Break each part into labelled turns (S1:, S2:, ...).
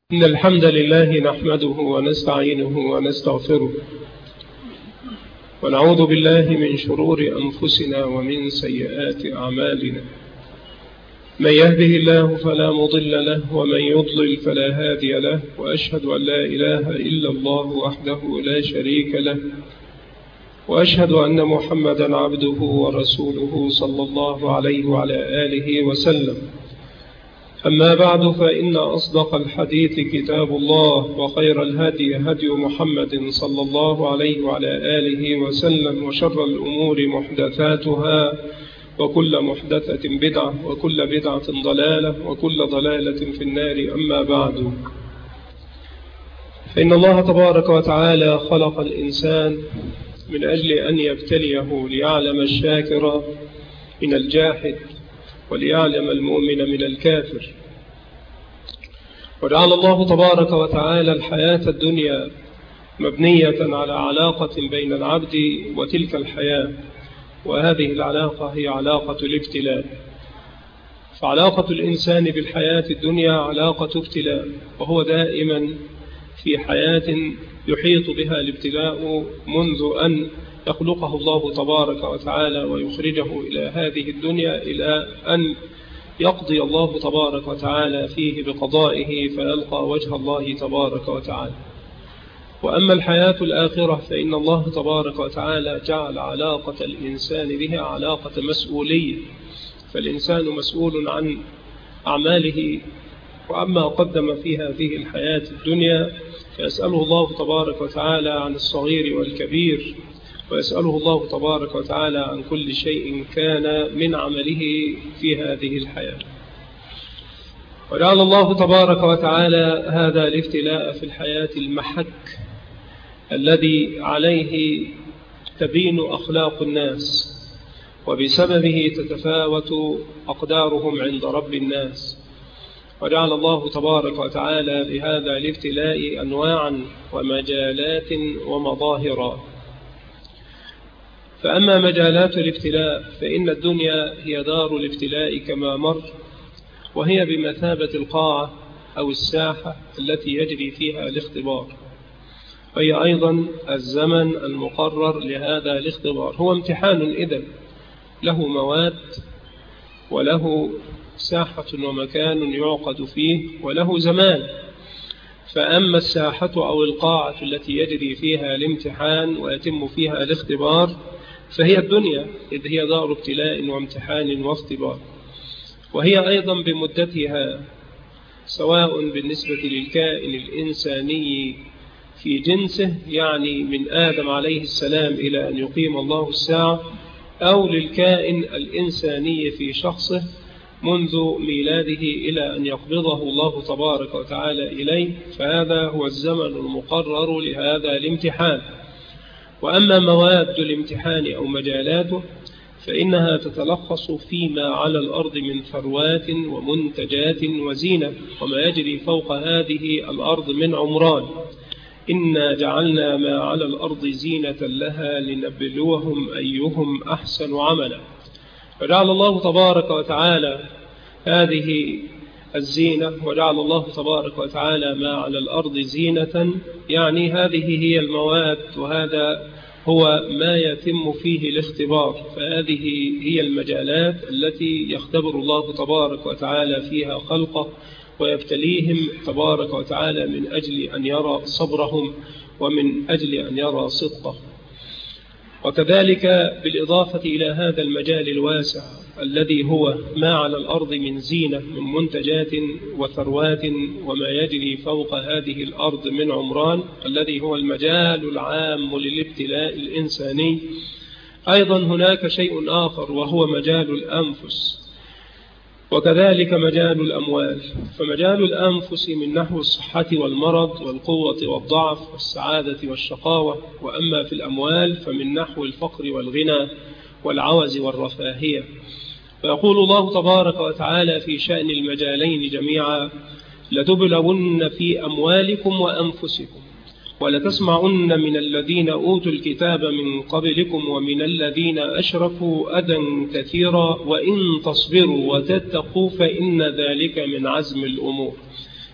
S1: إن الحمد لله نحمده ونستعينه ونستغفره ونعوذ بالله من شرور أنفسنا ومن سيئات أعمالنا. من يهده الله فلا مضل له ومن يضلل فلا هادي له، وأشهد أن لا إله إلا الله وحده لا شريك له، وأشهد أن محمدا عبده ورسوله صلى الله عليه وعلى آله وسلم. أما بعد، فإن أصدق الحديث كتاب الله، وخير الهدي هدي محمد صلى الله عليه وعلى آله وسلم، وشر الأمور محدثاتها، وكل محدثة بدعة، وكل بدعة ضلالة، وكل ضلالة في النار. أما بعد، فإن الله تبارك وتعالى خلق الإنسان من أجل أن يبتليه ليعلم الشاكر من الجاحد، وليعلم المؤمن من الكافر. وجعل الله تبارك وتعالى الحياة الدنيا مبنية على علاقة بين العبد وتلك الحياة، وهذه العلاقة هي علاقة الابتلاء. فعلاقة الإنسان بالحياة الدنيا علاقة ابتلاء، وهو دائما في حياة يحيط بها الابتلاء منذ أن يخلقه الله تبارك وتعالى ويخرجه إلى هذه الدنيا، إلى أن يقضي الله تبارك وتعالى فيه بقضائه فيلقى وجه الله تبارك وتعالى. وأما الحياة الآخرة فإن الله تبارك وتعالى جعل علاقة الإنسان بها علاقة مسؤولية، فالإنسان مسؤول عن أعماله وعما قدم في هذه الحياة الدنيا، فيسأله الله تبارك وتعالى عن الصغير والكبير، ويسأله الله تبارك وتعالى عن كل شيء كان من عمله في هذه الحياة. وجعل الله تبارك وتعالى هذا الابتلاء في الحياة المحك الذي عليه تبين أخلاق الناس، وبسببه تتفاوت أقدارهم عند رب الناس. وجعل الله تبارك وتعالى لهذا الابتلاء أنواعا ومجالات ومظاهرا. فأما مجالات الابتلاء فإن الدنيا هي دار الابتلاء كما مر، وهي بمثابة القاعة أو الساحة التي يجري فيها الاختبار، وهي أيضا الزمن المقرر لهذا الاختبار. هو امتحان إذن له مواد وله ساحة ومكان يعقد فيه وله زمان. فأما الساحة أو القاعة التي يجري فيها الامتحان ويتم فيها الاختبار فهي الدنيا، إذ هي دار ابتلاء وامتحان واختبار، وهي أيضا بمدتها، سواء بالنسبة للكائن الإنساني في جنسه، يعني من آدم عليه السلام إلى أن يقيم الله الساعة، أو للكائن الإنساني في شخصه منذ ميلاده إلى أن يقبضه الله تبارك وتعالى إليه، فهذا هو الزمن المقرر لهذا الامتحان. وأما مواد الامتحان أو مجالاته فإنها تتلخص فيما على الأرض من ثروات ومنتجات وزينة، وما يجري فوق هذه الأرض من عمران. إنا جعلنا ما على الأرض زينة لها لنبلوهم أيهم أحسن عملا. وجعل الله تبارك وتعالى هذه الزينة، وجعل الله تبارك وتعالى ما على الأرض زينة، يعني هذه هي المواد، وهذا هو ما يتم فيه الاختبار. فهذه هي المجالات التي يختبر الله تبارك وتعالى فيها خلقه ويبتليهم تبارك وتعالى من أجل أن يرى صبرهم ومن أجل أن يرى صدقه. وكذلك بالإضافة إلى هذا المجال الواسع الذي هو ما على الأرض من زينة من منتجات وثروات وما يجري فوق هذه الأرض من عمران، الذي هو المجال العام للابتلاء الإنساني، أيضا هناك شيء آخر وهو مجال الأنفس، وكذلك مجال الأموال. فمجال الأنفس من نحو الصحة والمرض والقوة والضعف والسعادة والشقاوة، وأما في الأموال فمن نحو الفقر والغنى والعوز والرفاهية. فيقول الله تبارك وتعالى في شأن المجالين جميعا: لتبلون في أموالكم وأنفسكم ولتسمعن من الذين أوتوا الكتاب من قبلكم ومن الذين أشركوا أذى كثيرا وإن تصبروا وتتقوا فإن ذلك من عزم الأمور.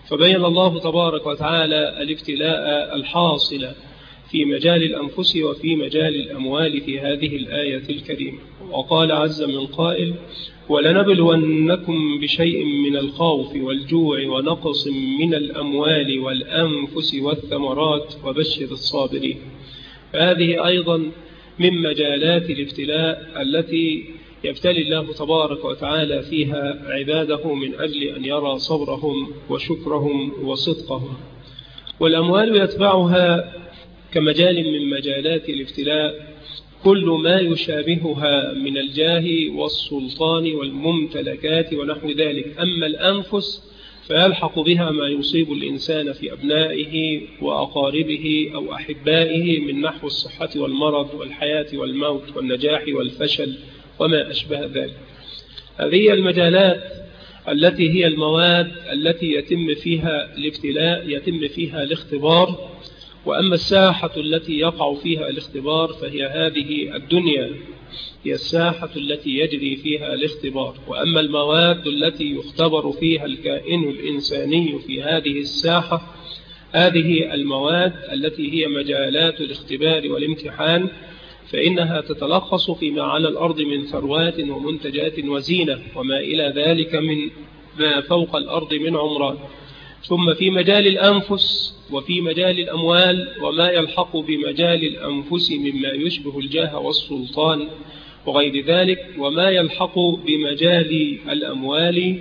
S1: فبين الله تبارك وتعالى الابتلاء الحاصل في مجال الأنفس وفي مجال الأموال في هذه الآية الكريمة. وقال عز من قائل: ولنبلونكم بشيء من الخوف والجوع ونقص من الأموال والأنفس والثمرات وبشر الصابرين. فهذه أيضا من مجالات الابتلاء التي يبتلي الله تبارك وتعالى فيها عباده من أجل أن يرى صبرهم وشكرهم وصدقهم. والأموال يتبعها كمجال من مجالات الابتلاء كل ما يشابهها من الجاه والسلطان والممتلكات ونحو ذلك. أما الأنفس فيلحق بها ما يصيب الإنسان في أبنائه وأقاربه أو أحبائه من نحو الصحة والمرض والحياة والموت والنجاح والفشل وما أشبه ذلك. هذه المجالات التي هي المواد التي يتم فيها الابتلاء، يتم فيها الاختبار. وأما الساحة التي يقع فيها الاختبار فهي هذه الدنيا، هي الساحة التي يجري فيها الاختبار. وأما المواد التي يختبر فيها الكائن الإنساني في هذه الساحة، هذه المواد التي هي مجالات الاختبار والامتحان، فإنها تتلخص فيما على الأرض من ثروات ومنتجات وزينة وما إلى ذلك من ما فوق الأرض من عمران. ثم في مجال الأنفس وفي مجال الأموال وما يلحق بمجال الأنفس مما يشبه الجاه والسلطان وغير ذلك، وما يلحق بمجال الأموال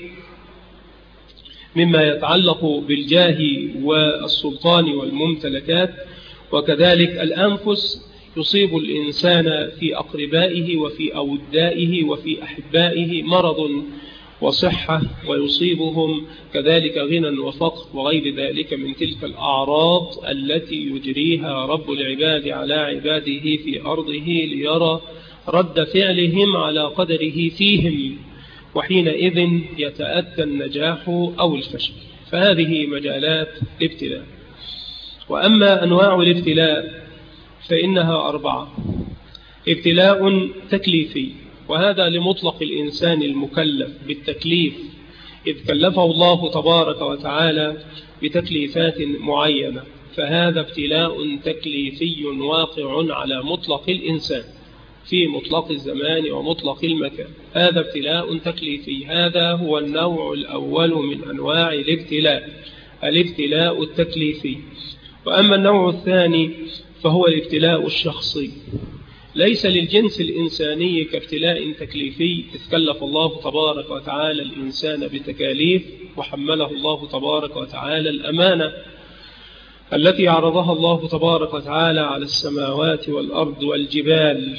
S1: مما يتعلق بالجاه والسلطان والممتلكات. وكذلك الأنفس يصيب الإنسان في أقربائه وفي أودائه وفي أحبائه مرض وصحة، ويصيبهم كذلك غنى وفقر وغير ذلك من تلك الأعراض التي يجريها رب العباد على عباده في أرضه ليرى رد فعلهم على قدره فيهم، وحينئذ يتأتى النجاح أو الفشل. فهذه مجالات الابتلاء. وأما أنواع الابتلاء فإنها 4. ابتلاء تكليفي، وهذا لمطلق الإنسان المكلف بالتكليف، إذ كلفه الله تبارك وتعالى بتكليفات معينة، فهذا ابتلاء تكليفي واقع على مطلق الإنسان في مطلق الزمان ومطلق المكان. هذا ابتلاء تكليفي، هذا هو النوع الأول من أنواع الابتلاء، الابتلاء التكليفي. وأما النوع الثاني فهو الابتلاء الشخصي، ليس للجنس الإنساني كابتلاء تكليفي، إذ كلف الله تبارك وتعالى الإنسان بتكاليف وحمله الله تبارك وتعالى الأمانة التي عرضها الله تبارك وتعالى على السماوات والأرض والجبال،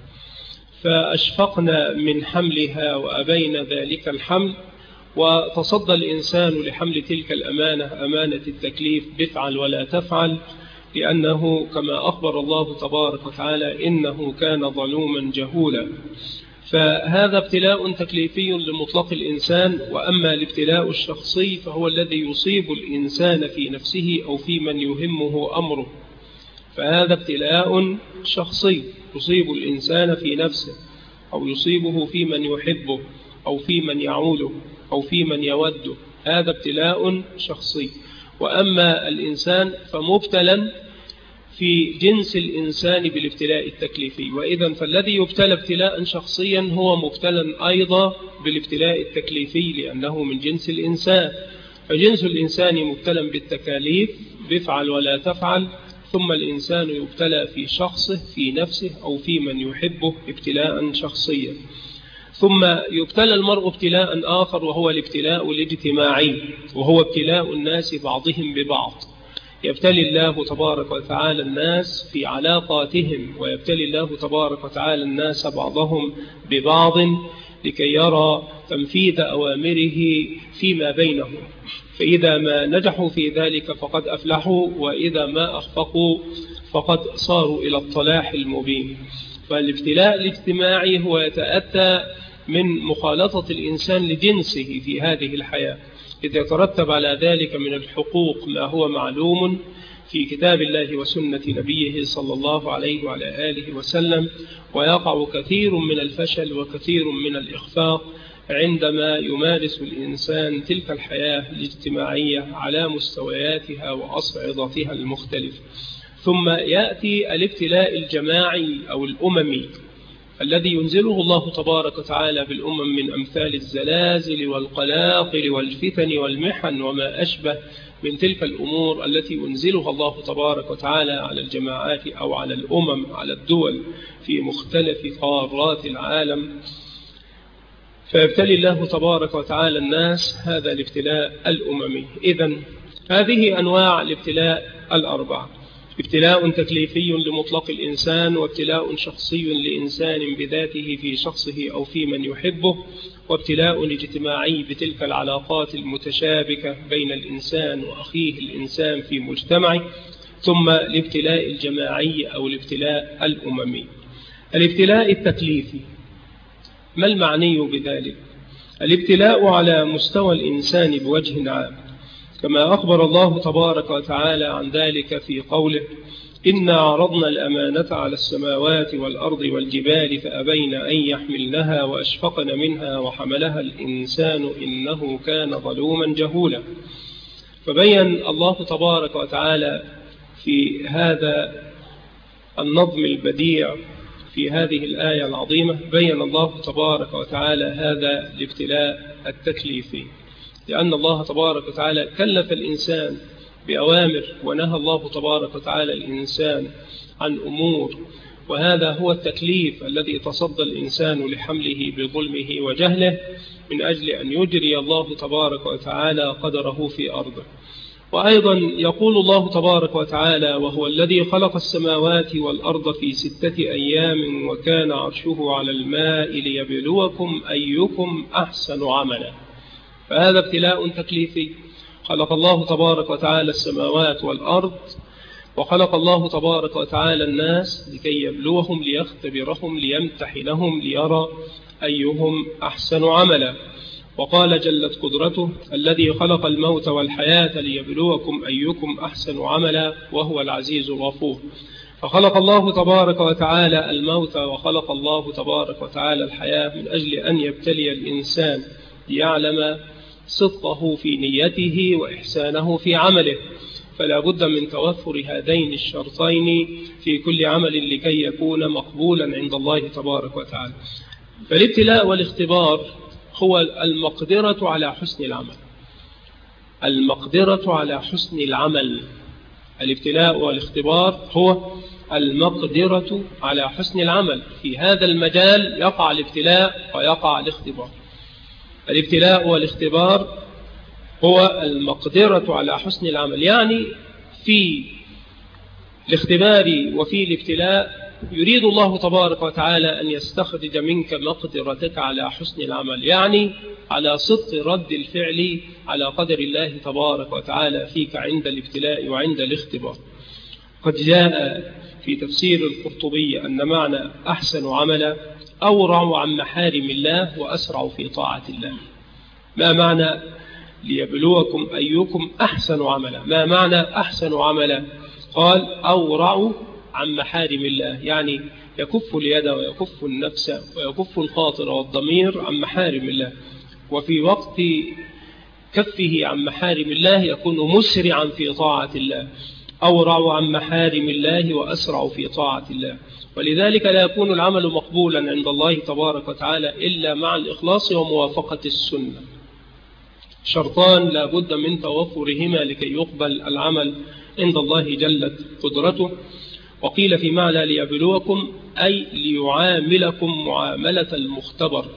S1: فأشفقنا من حملها وأبين ذلك الحمل، وتصدى الإنسان لحمل تلك الأمانة، أمانة التكليف، بفعل ولا تفعل، لأنه كما أخبر الله تبارك وتعالى إنه كان ظلوما جهولا. فهذا ابتلاء تكليفي لمطلق الإنسان. وأما الابتلاء الشخصي فهو الذي يصيب الإنسان في نفسه أو في من يهمه أمره، فهذا ابتلاء شخصي يصيب الإنسان في نفسه أو يصيبه في من يحبه أو في من يعوله أو في من يوده، هذا ابتلاء شخصي. وأما الإنسان فمبتلا في جنس الإنسان بالابتلاء التكليفي. وإذا فالذي يبتلى ابتلاء شخصيا هو مبتلا أيضا بالابتلاء التكليفي لأنه من جنس الإنسان. فجنس الإنسان مبتلا بالتكاليف، بفعل ولا تفعل، ثم الإنسان يبتلى في شخصه في نفسه أو في من يحبه ابتلاء شخصيا. ثم يبتلى المرء ابتلاء آخر وهو الابتلاء الاجتماعي، وهو ابتلاء الناس بعضهم ببعض. يبتلي الله تبارك وتعالى الناس في علاقاتهم، ويبتلي الله تبارك وتعالى الناس بعضهم ببعض لكي يرى تنفيذ أوامره فيما بينهم، فإذا ما نجحوا في ذلك فقد أفلحوا، وإذا ما أخفقوا فقد صاروا إلى الضلال المبين. فالابتلاء الاجتماعي هو يتأتى من مخالطة الإنسان لجنسه في هذه الحياة، إذ يترتب على ذلك من الحقوق ما هو معلوم في كتاب الله وسنة نبيه صلى الله عليه وعلى آله وسلم، ويقع كثير من الفشل وكثير من الإخفاق عندما يمارس الإنسان تلك الحياة الاجتماعية على مستوياتها وأصعدتها المختلفة. ثم يأتي الابتلاء الجماعي أو الأممي الذي ينزله الله تبارك وتعالى بالأمم من أمثال الزلازل والقلاقل والفتن والمحن وما أشبه من تلك الأمور التي ينزلها الله تبارك وتعالى على الجماعات أو على الأمم على الدول في مختلف قارات العالم. فيبتلي الله تبارك وتعالى الناس هذا الابتلاء الأممي. إذن هذه أنواع الابتلاء الأربعة: ابتلاء تكليفي لمطلق الإنسان، وابتلاء شخصي لإنسان بذاته في شخصه أو في من يحبه، وابتلاء اجتماعي بتلك العلاقات المتشابكة بين الإنسان وأخيه الإنسان في مجتمعه، ثم الابتلاء الجماعي أو الابتلاء الأممي. الابتلاء التكليفي ما المعني بذلك؟ الابتلاء على مستوى الإنسان بوجه عام، كما أخبر الله تبارك وتعالى عن ذلك في قوله: إنا عرضنا الأمانة على السماوات والأرض والجبال فأبين أن يحملنها وأشفقن منها وحملها الإنسان إنه كان ظلوما جهولا. فبين الله تبارك وتعالى في هذا النظم البديع في هذه الآية العظيمة، بين الله تبارك وتعالى هذا الابتلاء التكليفي، لأن الله تبارك وتعالى كلف الإنسان بأوامر، ونهى الله تبارك وتعالى الإنسان عن أمور، وهذا هو التكليف الذي تصدى الإنسان لحمله بظلمه وجهله من أجل أن يجري الله تبارك وتعالى قدره في أرضه. وأيضا يقول الله تبارك وتعالى: وهو الذي خلق السماوات والأرض في 6 أيام وكان عرشه على الماء ليبلوكم أيكم أحسن عملا. فهذا ابتلاء تكليفي. خلق الله تبارك وتعالى السماوات والأرض، وخلق الله تبارك وتعالى الناس لكي يبلوهم ليختبرهم ليمتحنهم ليرى أيهم أحسن عملا. وقال جلت قدرته: الذي خلق الموت والحياة ليبلوكم أيكم أحسن عملا وهو العزيز الغفور. فخلق الله تبارك وتعالى الموت وخلق الله تبارك وتعالى الحياة من أجل أن يبتلي الإنسان ليعلم صدقه في نيته وإحسانه في عمله. فلا بد من توفر هذين الشرطين في كل عمل لكي يكون مقبولا عند الله تبارك وتعالى. فالابتلاء والاختبار هو المقدرة على حسن العمل. المقدرة على حسن العمل. الابتلاء والاختبار هو المقدرة على حسن العمل. في هذا المجال يقع الابتلاء ويقع الاختبار. الابتلاء والاختبار هو المقدرة على حسن العمل، يعني في الاختبار وفي الابتلاء يريد الله تبارك وتعالى أن يستخرج منك مقدرتك على حسن العمل، يعني على صدق رد الفعل على قدر الله تبارك وتعالى فيك عند الابتلاء وعند الاختبار. قد جاء في تفسير القرطبي أن معنى أحسن عملا أورع عن محارم الله وأسرع في طاعة الله. ما معنى ليبلوكم أيكم أحسن عملا؟ ما معنى أحسن عملا؟ قال أورع عن محارم الله، يعني يكف اليد ويكف النفس ويكف الخاطر والضمير عن محارم الله، وفي وقت كفه عن محارم الله يكون مسرعا في طاعة الله. أورع عن محارم الله وأسرع في طاعة الله. ولذلك لا يكون العمل مقبولا عند الله تبارك وتعالى إلا مع الإخلاص وموافقة السنة. شرطان لا بد من توفرهما لكي يقبل العمل عند الله جلت قدرته. وقيل في معنى ليبلوكم أي ليعاملكم معاملة المختبر،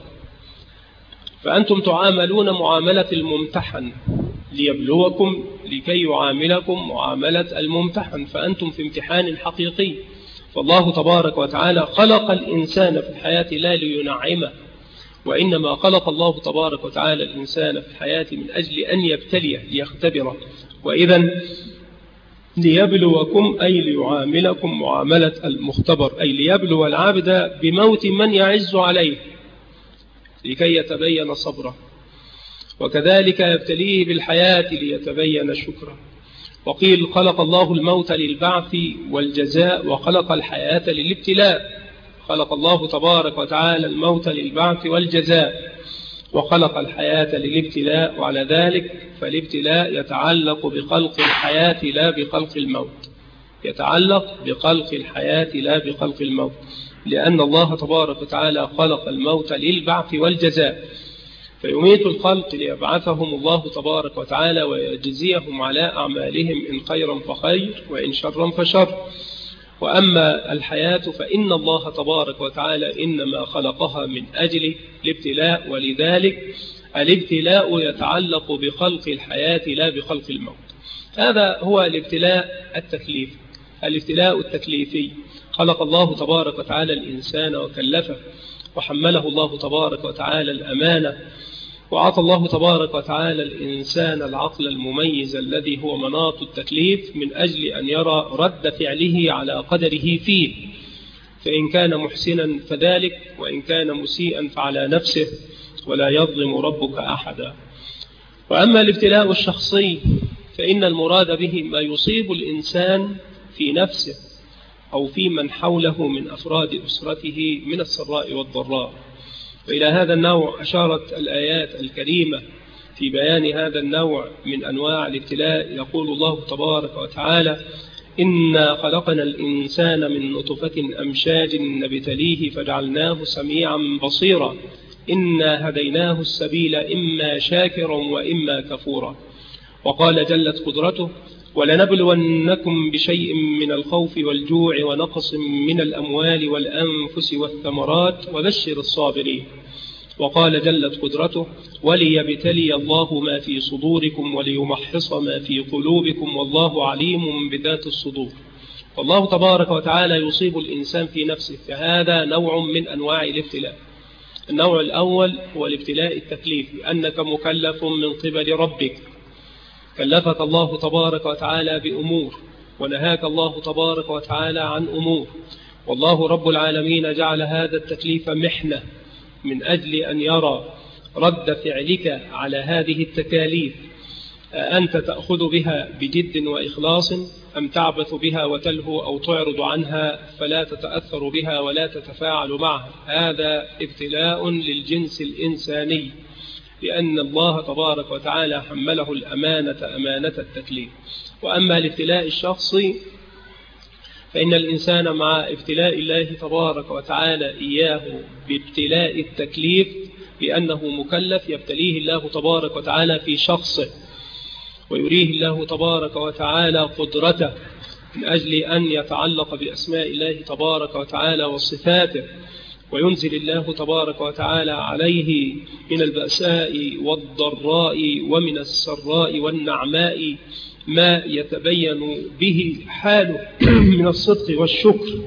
S1: فأنتم تعاملون معاملة الممتحن، ليبلوكم لكي يعاملكم معاملة الممتحن، فأنتم في امتحان حقيقي. فالله تبارك وتعالى خلق الإنسان في الحياة لا لينعمه، وإنما خلق الله تبارك وتعالى الإنسان في الحياة من أجل أن يبتليه ليختبره. وإذن ليبلوكم أي ليعاملكم معاملة المختبر، أي ليبلو العبد بموت من يعز عليه لكي يتبين صبره، وكذلك يبتليه بالحياة ليتبين شكره. وقيل خلق الله الموت للبعث والجزاء وخلق الحياة للابتلاء. خلق الله تبارك وتعالى الموت للبعث والجزاء، وخلق الحياة للابتلاء، وعلى ذلك فالابتلاء يتعلق بخلق الحياة لا بخلق الموت، يتعلق بخلق الحياة لا بخلق الموت، لأن الله تبارك وتعالى خلق الموت للبعث والجزاء، فيميت الخلق ليبعثهم الله تبارك وتعالى ويجزيهم على أعمالهم إن خيرا فخير وإن شرا فشر. وأما الحياة فإن الله تبارك وتعالى إنما خلقها من أجل الابتلاء، ولذلك الابتلاء يتعلق بخلق الحياة لا بخلق الموت. هذا هو الابتلاء التكليفي. الابتلاء التكليفي خلق الله تبارك وتعالى الإنسان وكلفه، وحمله الله تبارك وتعالى الأمانة، وعطى الله تبارك وتعالى الإنسان العقل المميز الذي هو مناط التكليف من أجل أن يرى رد فعله على قدره فيه، فإن كان محسنا فذلك، وإن كان مسيئا فعلى نفسه، ولا يظلم ربك أحدا. وأما الابتلاء الشخصي فإن المراد به ما يصيب الإنسان في نفسه أو في من حوله من أفراد أسرته من السراء والضراء. وإلى هذا النوع أشارت الآيات الكريمة في بيان هذا النوع من أنواع الابتلاء. يقول الله تبارك وتعالى: إنا خلقنا الإنسان من نطفة أمشاج نبتليه فجعلناه سميعا بصيرا إنا هديناه السبيل إما شاكرا وإما كفورا. وقال جلت قدرته: ولنبلونكم بشيء من الخوف والجوع ونقص من الأموال والأنفس والثمرات وبشر الصابرين. وقال جلت قدرته: وليبتلي الله ما في صدوركم وليمحص ما في قلوبكم والله عليم بذات الصدور. والله تبارك وتعالى يصيب الإنسان في نفسه، فهذا نوع من أنواع الابتلاء. النوع الأول هو الابتلاء التكليفي، أنك مكلف من قبل ربك، كلفك الله تبارك وتعالى بأمور ونهاك الله تبارك وتعالى عن أمور، والله رب العالمين جعل هذا التكليف محنة من أجل أن يرى رد فعلك على هذه التكاليف، أنت تأخذ بها بجد وإخلاص أم تعبث بها وتلهو أو تعرض عنها فلا تتأثر بها ولا تتفاعل معها. هذا ابتلاء للجنس الإنساني، لأن الله تبارك وتعالى حمله الأمانة أمانة التكليف. وأما الابتلاء الشخصي فإن الإنسان مع ابتلاء الله تبارك وتعالى إياه بابتلاء التكليف لأنه مكلف، يبتليه الله تبارك وتعالى في شخصه، ويريه الله تبارك وتعالى قدرته من أجل أن يتعلق بأسماء الله تبارك وتعالى وصفاته، وينزل الله تبارك وتعالى عليه من البأساء والضراء ومن السراء والنعماء ما يتبين به حاله من الصدق والشكر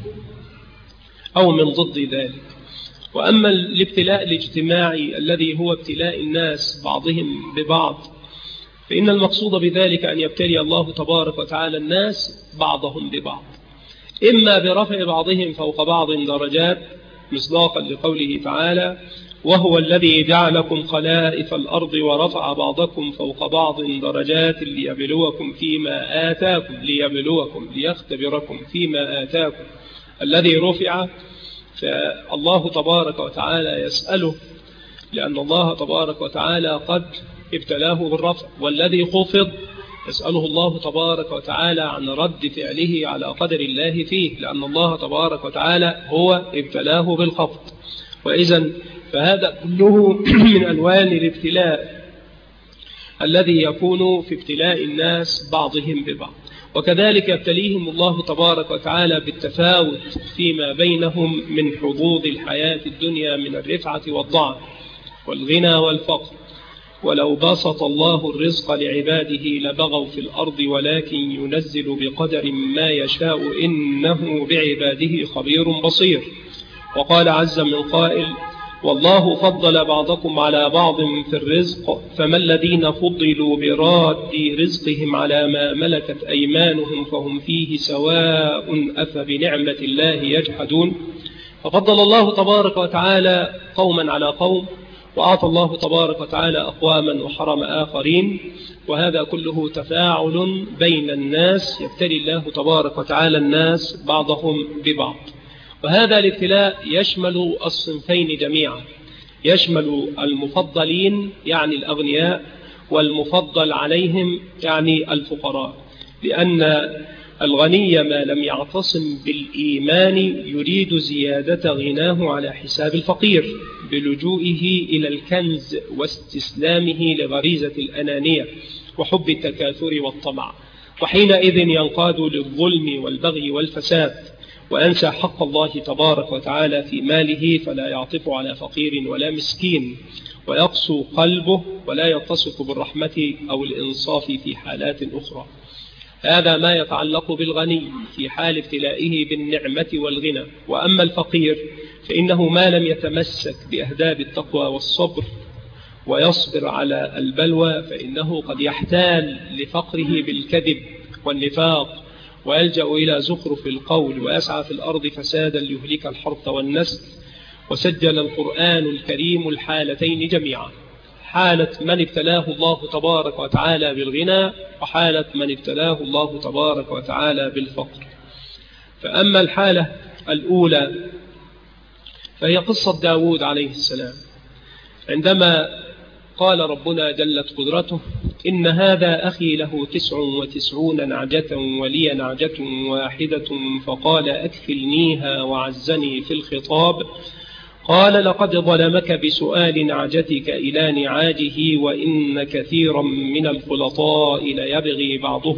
S1: أو من ضد ذلك. وأما الابتلاء الاجتماعي الذي هو ابتلاء الناس بعضهم ببعض، فإن المقصود بذلك أن يبتلي الله تبارك وتعالى الناس بعضهم ببعض، إما برفع بعضهم فوق بعض درجات مصداقا لقوله تعالى: وهو الذي جعلكم خلائف الأرض ورفع بعضكم فوق بعض درجات ليبلوكم فيما آتاكم، ليبلوكم ليختبركم فيما آتاكم. الذي رفع فالله تبارك وتعالى يسأله، لأن الله تبارك وتعالى قد ابتلاه بالرفع، والذي خفض يسأله الله تبارك وتعالى عن رد فعله على قدر الله فيه، لأن الله تبارك وتعالى هو ابتلاه بالخفض. وإذن فهذا كله من ألوان الابتلاء الذي يكون في ابتلاء الناس بعضهم ببعض. وكذلك يبتليهم الله تبارك وتعالى بالتفاوت فيما بينهم من حظوظ الحياة الدنيا من الرفعة والضعف والغنى والفقر. ولو بسط الله الرزق لعباده لبغوا في الأرض ولكن ينزل بقدر ما يشاء إنه بعباده خبير بصير. وقال عز من قائل: والله فضل بعضكم على بعض في الرزق فما الذين فضلوا براد رزقهم على ما ملكت أيمانهم فهم فيه سواء أفبنعمة الله يجحدون. ففضل الله تبارك وتعالى قوما على قوم، وأعطى الله تبارك وتعالى أقواما وحرم آخرين، وهذا كله تفاعل بين الناس، يبتلي الله تبارك وتعالى الناس بعضهم ببعض. وهذا الابتلاء يشمل الصنفين جميعا، يشمل المفضلين يعني الأغنياء، والمفضل عليهم يعني الفقراء، لأن الغني ما لم يعتصم بالإيمان يريد زيادة غناه على حساب الفقير بلجوئه إلى الكنز واستسلامه لغريزة الأنانية وحب التكاثر والطمع، وحينئذ ينقاد للظلم والبغي والفساد، وأنسى حق الله تبارك وتعالى في ماله، فلا يعطف على فقير ولا مسكين، ويقسو قلبه ولا يتصف بالرحمة أو الإنصاف في حالات أخرى. هذا ما يتعلق بالغني في حال ابتلائه بالنعمة والغنى. وأما الفقير فإنه ما لم يتمسك بأهداب التقوى والصبر ويصبر على البلوى فإنه قد يحتال لفقره بالكذب والنفاق، ويلجأ إلى زخرف القول، ويسعى في الأرض فسادا ليهلك الحرث والنسل. وسجل القرآن الكريم الحالتين جميعا، حالة من ابتلاه الله تبارك وتعالى بالغنى، وحالة من ابتلاه الله تبارك وتعالى بالفقر. فأما الحالة الأولى فهي قصة داود عليه السلام، عندما قال ربنا جلت قدرته: إن هذا أخي له 99 نعجة ولي نعجة واحدة فقال أكفلنيها وعزني في الخطاب. قال: لقد ظلمك بسؤال نعجتك إلى نعاجه وإن كثيرا من الخلطاء ليبغي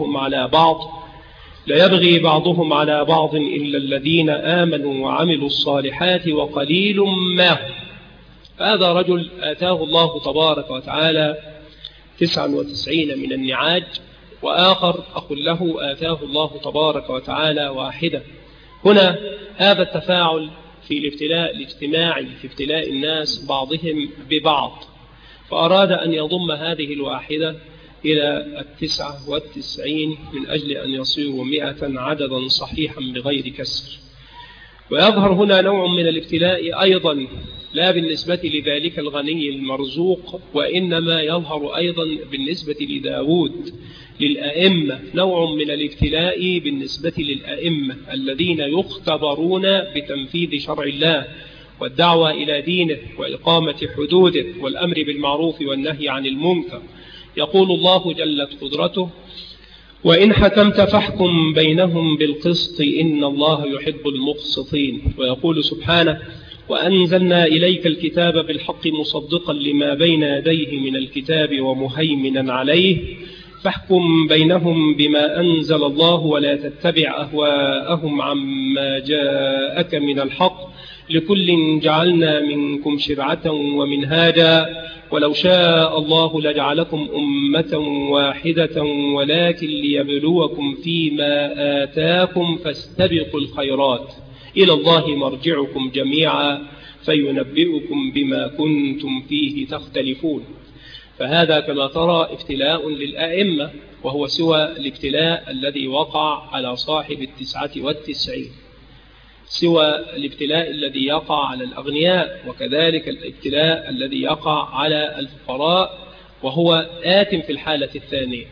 S1: بعضهم على بعض إلا الذين آمنوا وعملوا الصالحات وقليل ما هم. هذا رجل آتاه الله تبارك وتعالى 99 من النعاج، وآخر أخ له آتاه الله تبارك وتعالى واحدة. هنا هذا التفاعل في الابتلاء الاجتماعي، في ابتلاء الناس بعضهم ببعض، فأراد أن يضم هذه الواحدة إلى 99 من أجل أن يصيروا 100 عددا صحيحا بغير كسر. ويظهر هنا نوع من الابتلاء أيضا لا بالنسبة لذلك الغني المرزوق، وإنما يظهر أيضا بالنسبة لداود للأئمة، نوع من الابتلاء بالنسبة للأئمة الذين يختبرون بتنفيذ شرع الله والدعوة إلى دينه وإقامة حدوده والأمر بالمعروف والنهي عن المنكر. يقول الله جلت قدرته: وإن حكمت فاحكم بينهم بالقسط إن الله يحب المقسطين. ويقول سبحانه: وأنزلنا إليك الكتاب بالحق مصدقا لما بين يديه من الكتاب ومهيمنا عليه فاحكم بينهم بما أنزل الله ولا تتبع أهواءهم عما جاءك من الحق لكل جعلنا منكم شرعة ومنهاجا ولو شاء الله لجعلكم أمة واحدة ولكن ليبلوكم فيما آتاكم فاستبقوا الخيرات إلى الله مرجعكم جميعا فينبئكم بما كنتم فيه تختلفون. فهذا كما ترى ابتلاء للأئمة، وهو سوى الابتلاء الذي وقع على صاحب 99، سوى الابتلاء الذي يقع على الأغنياء، وكذلك الابتلاء الذي يقع على الفقراء، وهو آت في الحالة الثانية.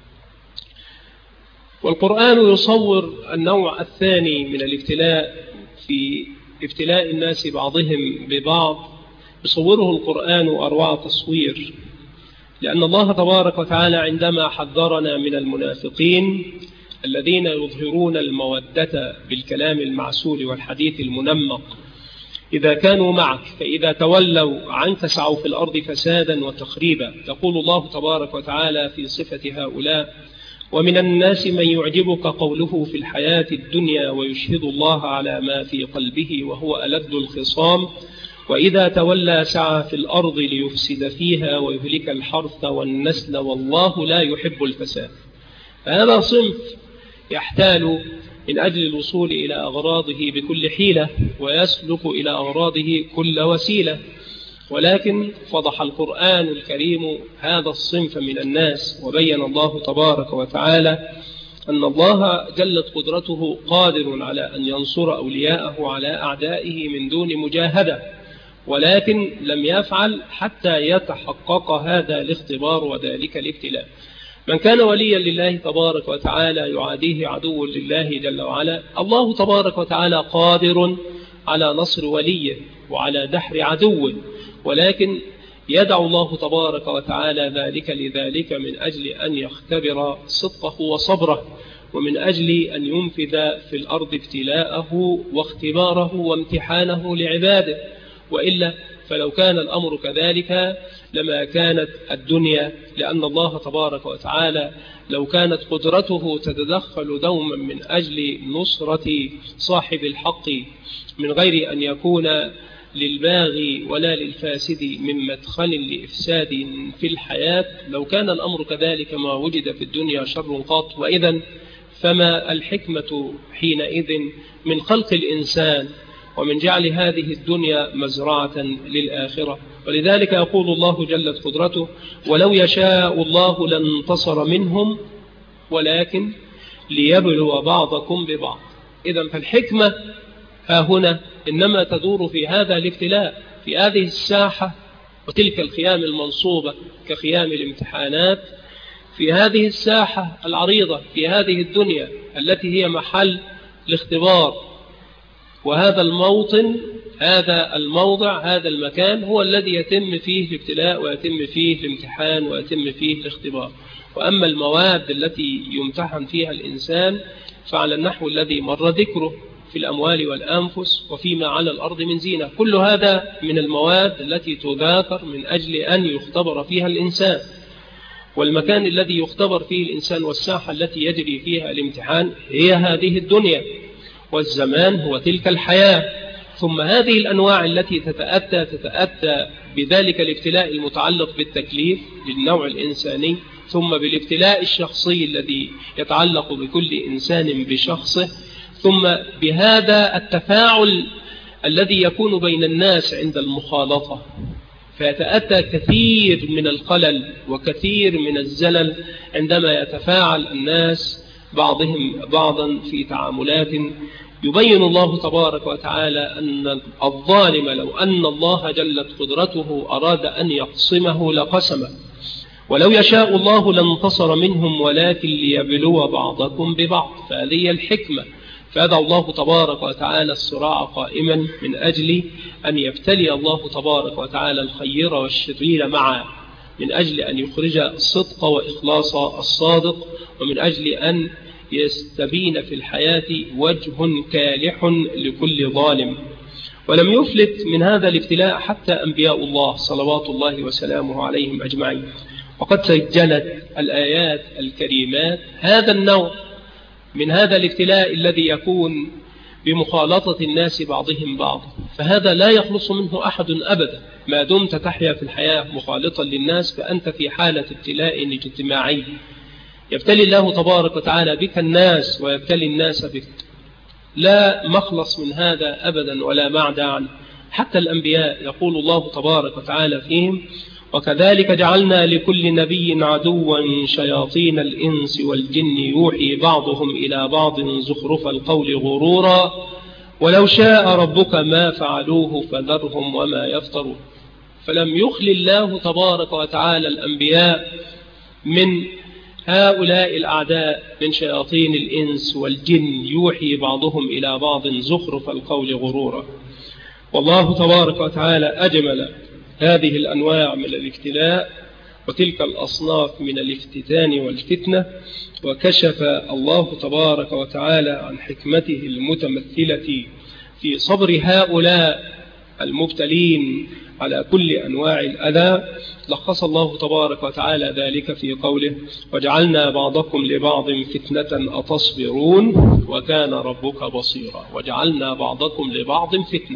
S1: والقرآن يصور النوع الثاني من الابتلاء في ابتلاء الناس بعضهم ببعض، يصوره القرآن أروع تصوير، لأن الله تبارك وتعالى عندما حذرنا من المنافقين الذين يظهرون المودة بالكلام المعسول والحديث المنمق إذا كانوا معك، فإذا تولوا عنك سعوا في الأرض فسادا وتخريبا. يقول الله تبارك وتعالى في صفة هؤلاء: ومن الناس من يعجبك قوله في الحياة الدنيا ويشهد الله على ما في قلبه وهو ألد الخصام وإذا تولى سعى في الأرض ليفسد فيها ويهلك الحرث والنسل والله لا يحب الفساد. فهذا صنف يحتال من أجل الوصول إلى أغراضه بكل حيلة ويسلك إلى أغراضه كل وسيلة، ولكن فضح القرآن الكريم هذا الصنف من الناس، وبين الله تبارك وتعالى أن الله جلت قدرته قادر على أن ينصر أولياءه على أعدائه من دون مجاهدة، ولكن لم يفعل حتى يتحقق هذا الاختبار وذلك الابتلاء. من كان وليا لله تبارك وتعالى يعاديه عدو لله جل وعلا، الله تبارك وتعالى قادر على نصر وليه وعلى دحر عدوه، ولكن يدعو الله تبارك وتعالى ذلك لذلك من أجل أن يختبر صدقه وصبره، ومن أجل أن ينفذ في الأرض ابتلاءه واختباره وامتحانه لعباده. وإلا فلو كان الأمر كذلك لما كانت الدنيا، لأن الله تبارك وتعالى لو كانت قدرته تتدخل دوما من أجل نصرة صاحب الحق من غير أن يكون للباغي ولا للفاسد من مدخل لإفساد في الحياة، لو كان الأمر كذلك ما وجد في الدنيا شر قط. وإذن فما الحكمة حينئذ من خلق الإنسان ومن جعل هذه الدنيا مزرعة للآخرة؟ ولذلك يقول الله جلت قدرته: ولو يشاء الله لانتصر منهم ولكن ليبلو بعضكم ببعض. إذن فالحكمة ها هنا إنما تدور في هذا الابتلاء، في هذه الساحة وتلك الخيام المنصوبة كخيام الامتحانات، في هذه الساحة العريضة في هذه الدنيا التي هي محل الاختبار. وهذا الموطن، هذا الموضع، هذا المكان هو الذي يتم فيه الابتلاء ويتم فيه الامتحان ويتم فيه الاختبار. وأما المواد التي يمتحن فيها الإنسان فعلى النحو الذي مر ذكره في الأموال والأنفس وفيما على الأرض من زينة، كل هذا من المواد التي تذاكر من أجل أن يختبر فيها الإنسان. والمكان الذي يختبر فيه الإنسان والساحة التي يجري فيها الامتحان هي هذه الدنيا، والزمان هو تلك الحياة. ثم هذه الأنواع التي تتأتى بذلك الابتلاء المتعلق بالتكليف للنوع الإنساني، ثم بالابتلاء الشخصي الذي يتعلق بكل إنسان بشخصه، ثم بهذا التفاعل الذي يكون بين الناس عند المخالطة، فيتأتى كثير من الخلل وكثير من الزلل عندما يتفاعل الناس بعضهم بعضا في تعاملات. يبين الله تبارك وتعالى أن الظالم لو أن الله جلت قدرته أراد أن يقسمه لقسمه، ولو يشاء الله لانتصر منهم ولكن ليبلو بعضكم ببعض. فهذه الحكمة، فهذا الله تبارك وتعالى الصراع قائما من أجل أن يبتلي الله تبارك وتعالى الخير والشرير معا، من أجل أن يخرج الصدق وإخلاص الصادق، ومن أجل أن يستبين في الحياة وجه كالح لكل ظالم. ولم يفلت من هذا الابتلاء حتى أنبياء الله صلوات الله وسلامه عليهم أجمعين، وقد سجلت الآيات الكريمات هذا النوع من هذا الابتلاء الذي يكون بمخالطة الناس بعضهم بعض. فهذا لا يخلص منه أحد أبدا، ما دمت تحيا في الحياة مخالطا للناس فأنت في حالة ابتلاء اجتماعي. يبتلي الله تبارك وتعالى بك الناس ويبتلي الناس بك، لا مخلص من هذا أبدا ولا معدى عنه. حتى الأنبياء يقول الله تبارك وتعالى فيهم: وكذلك جعلنا لكل نبي عدوا شياطين الإنس والجن يوحي بعضهم إلى بعض زخرف القول غرورا ولو شاء ربك ما فعلوه فذرهم وما يفترون. فلم يخل الله تبارك وتعالى الأنبياء من هؤلاء الأعداء من شياطين الإنس والجن يوحي بعضهم إلى بعض زخرف القول غرورا. والله تبارك وتعالى أجمل هذه الأنواع من الابتلاء وتلك الأصناف من الافتتان والفتنة، وكشف الله تبارك وتعالى عن حكمته المتمثلة في صبر هؤلاء المبتلين على كل أنواع الأذى. لخص الله تبارك وتعالى ذلك في قوله: وجعلنا بعضكم لبعض فتنة أتصبرون وكان ربك بصيرا. وجعلنا بعضكم لبعض فتنة،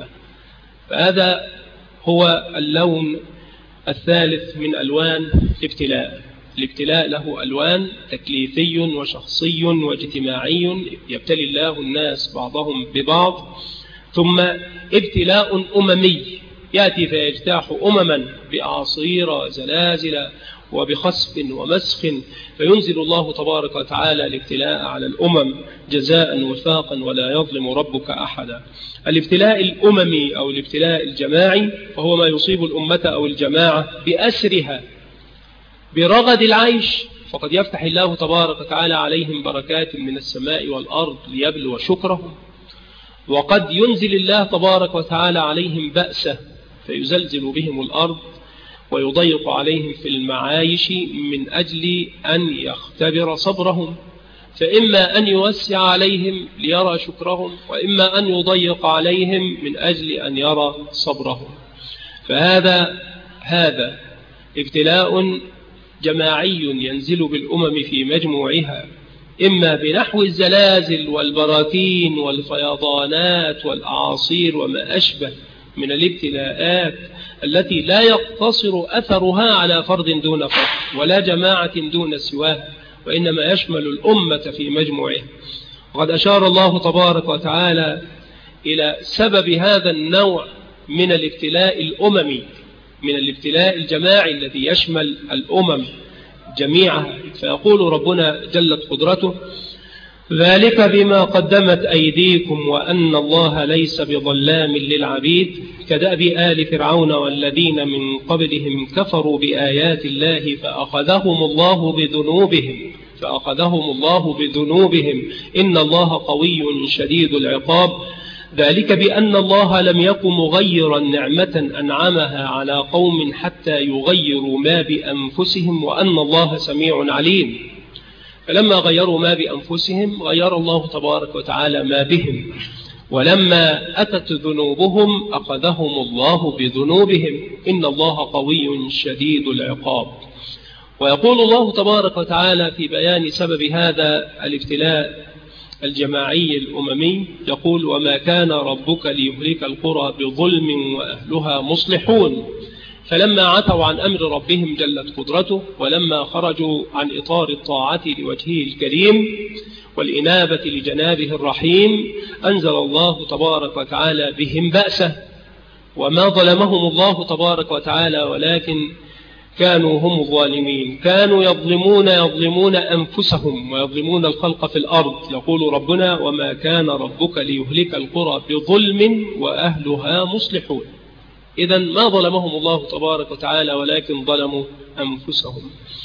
S1: فهذا هو اللون الثالث من ألوان الابتلاء. الابتلاء له ألوان: تكليفي وشخصي واجتماعي، يبتلي الله الناس بعضهم ببعض. ثم ابتلاء أممي، يأتي فيجتاح أمما بأعاصير وزلازل وبخسف ومسخ، فينزل الله تبارك وتعالى الابتلاء على الأمم جزاء وفاقا ولا يظلم ربك أحدا. الابتلاء الأممي أو الابتلاء الجماعي فهو ما يصيب الأمة أو الجماعة بأسرها برغد العيش، فقد يفتح الله تبارك وتعالى عليهم بركات من السماء والأرض ليبلو شكرهم، وقد ينزل الله تبارك وتعالى عليهم بأسه فيزلزل بهم الأرض ويضيق عليهم في المعايش من أجل أن يختبر صبرهم، فإما أن يوسع عليهم ليرى شكرهم، وإما أن يضيق عليهم من أجل أن يرى صبرهم. فهذا ابتلاء جماعي ينزل بالأمم في مجموعها، إما بنحو الزلازل والبراكين والفيضانات والأعاصير وما أشبه من الابتلاءات التي لا يقتصر أثرها على فرد دون فرد ولا جماعة دون سواها، وإنما يشمل الأمة في مجموعها. وقد أشار الله تبارك وتعالى إلى سبب هذا النوع من الابتلاء الأممي، من الابتلاء الجماعي الذي يشمل الأمم جميعها، فيقول ربنا جلت قدرته: ذلك بما قدمت أيديكم وأن الله ليس بظلام للعبيد، كدأب آل فرعون والذين من قبلهم كفروا بآيات الله فأخذهم الله بذنوبهم إن الله قوي شديد العقاب. ذلك بأن الله لم يكن مغيرا نعمة أنعمها على قوم حتى يغيروا ما بأنفسهم وأن الله سميع عليم. فلما غيروا ما بأنفسهم غير الله تبارك وتعالى ما بهم، ولما أتت ذنوبهم أخذهم الله بذنوبهم إن الله قوي شديد العقاب. ويقول الله تبارك وتعالى في بيان سبب هذا الابتلاء الجماعي الأممي، يقول: وما كان ربك ليهلك القرى بظلم وأهلها مصلحون. فلما عتوا عن أمر ربهم جلت قدرته، ولما خرجوا عن إطار الطاعة لوجهه الكريم والإنابة لجنابه الرحيم أنزل الله تبارك وتعالى بهم بأسه. وما ظلمهم الله تبارك وتعالى ولكن كانوا هم الظالمين، كانوا يظلمون أنفسهم ويظلمون الخلق في الأرض. يقول ربنا: وما كان ربك ليهلك القرى بظلم وأهلها مصلحون. إذن ما ظلمهم الله تبارك وتعالى ولكن ظلموا أنفسهم.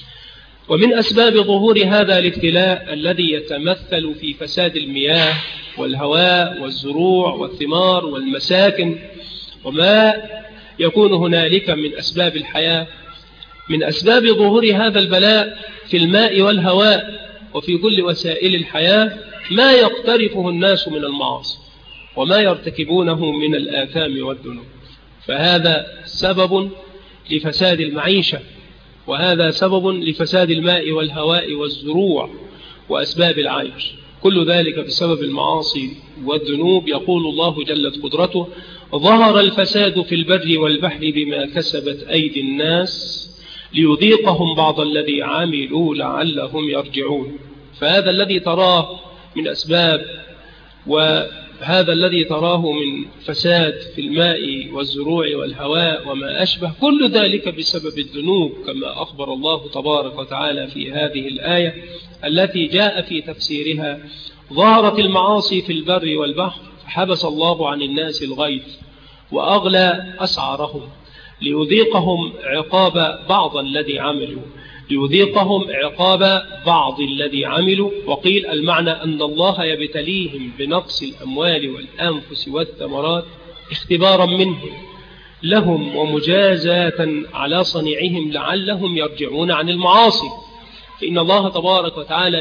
S1: ومن أسباب ظهور هذا الابتلاء الذي يتمثل في فساد المياه والهواء والزروع والثمار والمساكن وما يكون هنالك من أسباب الحياة، من أسباب ظهور هذا البلاء في الماء والهواء وفي كل وسائل الحياة ما يقترفه الناس من المعاصي وما يرتكبونه من الآثام والذنوب. فهذا سبب لفساد المعيشة، وهذا سبب لفساد الماء والهواء والزروع وأسباب العيش، كل ذلك بسبب المعاصي والذنوب. يقول الله جلت قدرته: ظهر الفساد في البر والبحر بما كسبت أيدي الناس ليذيقهم بعض الذي عملوا لعلهم يرجعون. فهذا الذي تراه من أسباب وهذا الذي تراه من فساد في الماء والزروع والهواء وما أشبه، كل ذلك بسبب الذنوب، كما أخبر الله تبارك وتعالى في هذه الآية التي جاء في تفسيرها: ظهرت المعاصي في البر والبحر فحبس الله عن الناس الغيث وأغلى أسعارهم ليذيقهم عقاب بعض الذي عملوا. وقيل المعنى أن الله يبتليهم بنقص الأموال والأنفس والثمرات اختبارا منه لهم ومجازاة على صنيعهم لعلهم يرجعون عن المعاصي. فإن الله تبارك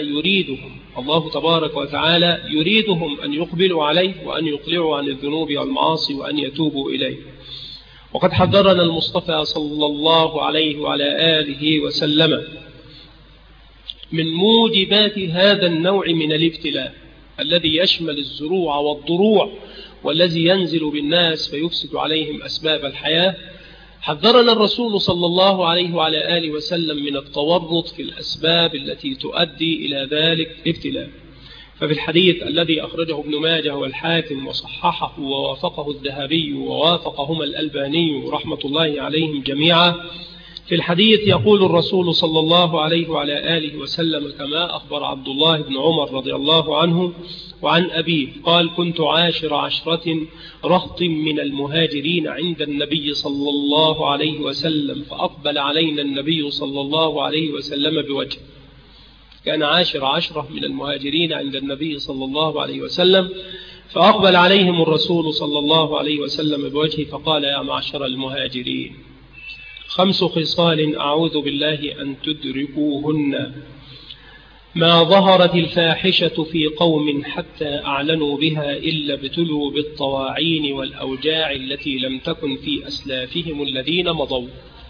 S1: وتعالى يريدهم أن يقبلوا عليه وأن يقلعوا عن الذنوب والمعاصي وأن يتوبوا إليه. وقد حذرنا المصطفى صلى الله عليه وعلى آله وسلم من موجبات هذا النوع من الابتلاء الذي يشمل الزروع والضروع والذي ينزل بالناس فيفسد عليهم أسباب الحياة. حذرنا الرسول صلى الله عليه وعلى آله وسلم من التورط في الأسباب التي تؤدي إلى ذلك الابتلاء. ففي الحديث الذي أخرجه ابن ماجه والحاكم وصححه ووافقه الذهبي ووافقهما الألباني رحمة الله عليهم جميعا، في الحديث يقول الرسول صلى الله عليه وعلى آله وسلم كما أخبر عبد الله بن عمر رضي الله عنه وعن أبيه قال: كنت عاشر عشرة رهط من المهاجرين عند النبي صلى الله عليه وسلم فأقبل علينا النبي صلى الله عليه وسلم بوجه. كان عاشر عشرة من المهاجرين عند النبي صلى الله عليه وسلم، فأقبل عليهم الرسول صلى الله عليه وسلم بوجهه فقال: يا معشر المهاجرين، 5 خصال أعوذ بالله أن تدركوهن: ما ظهرت الفاحشة في قوم حتى أعلنوا بها إلا ابتلوا بالطواعين والأوجاع التي لم تكن في أسلافهم الذين مضوا.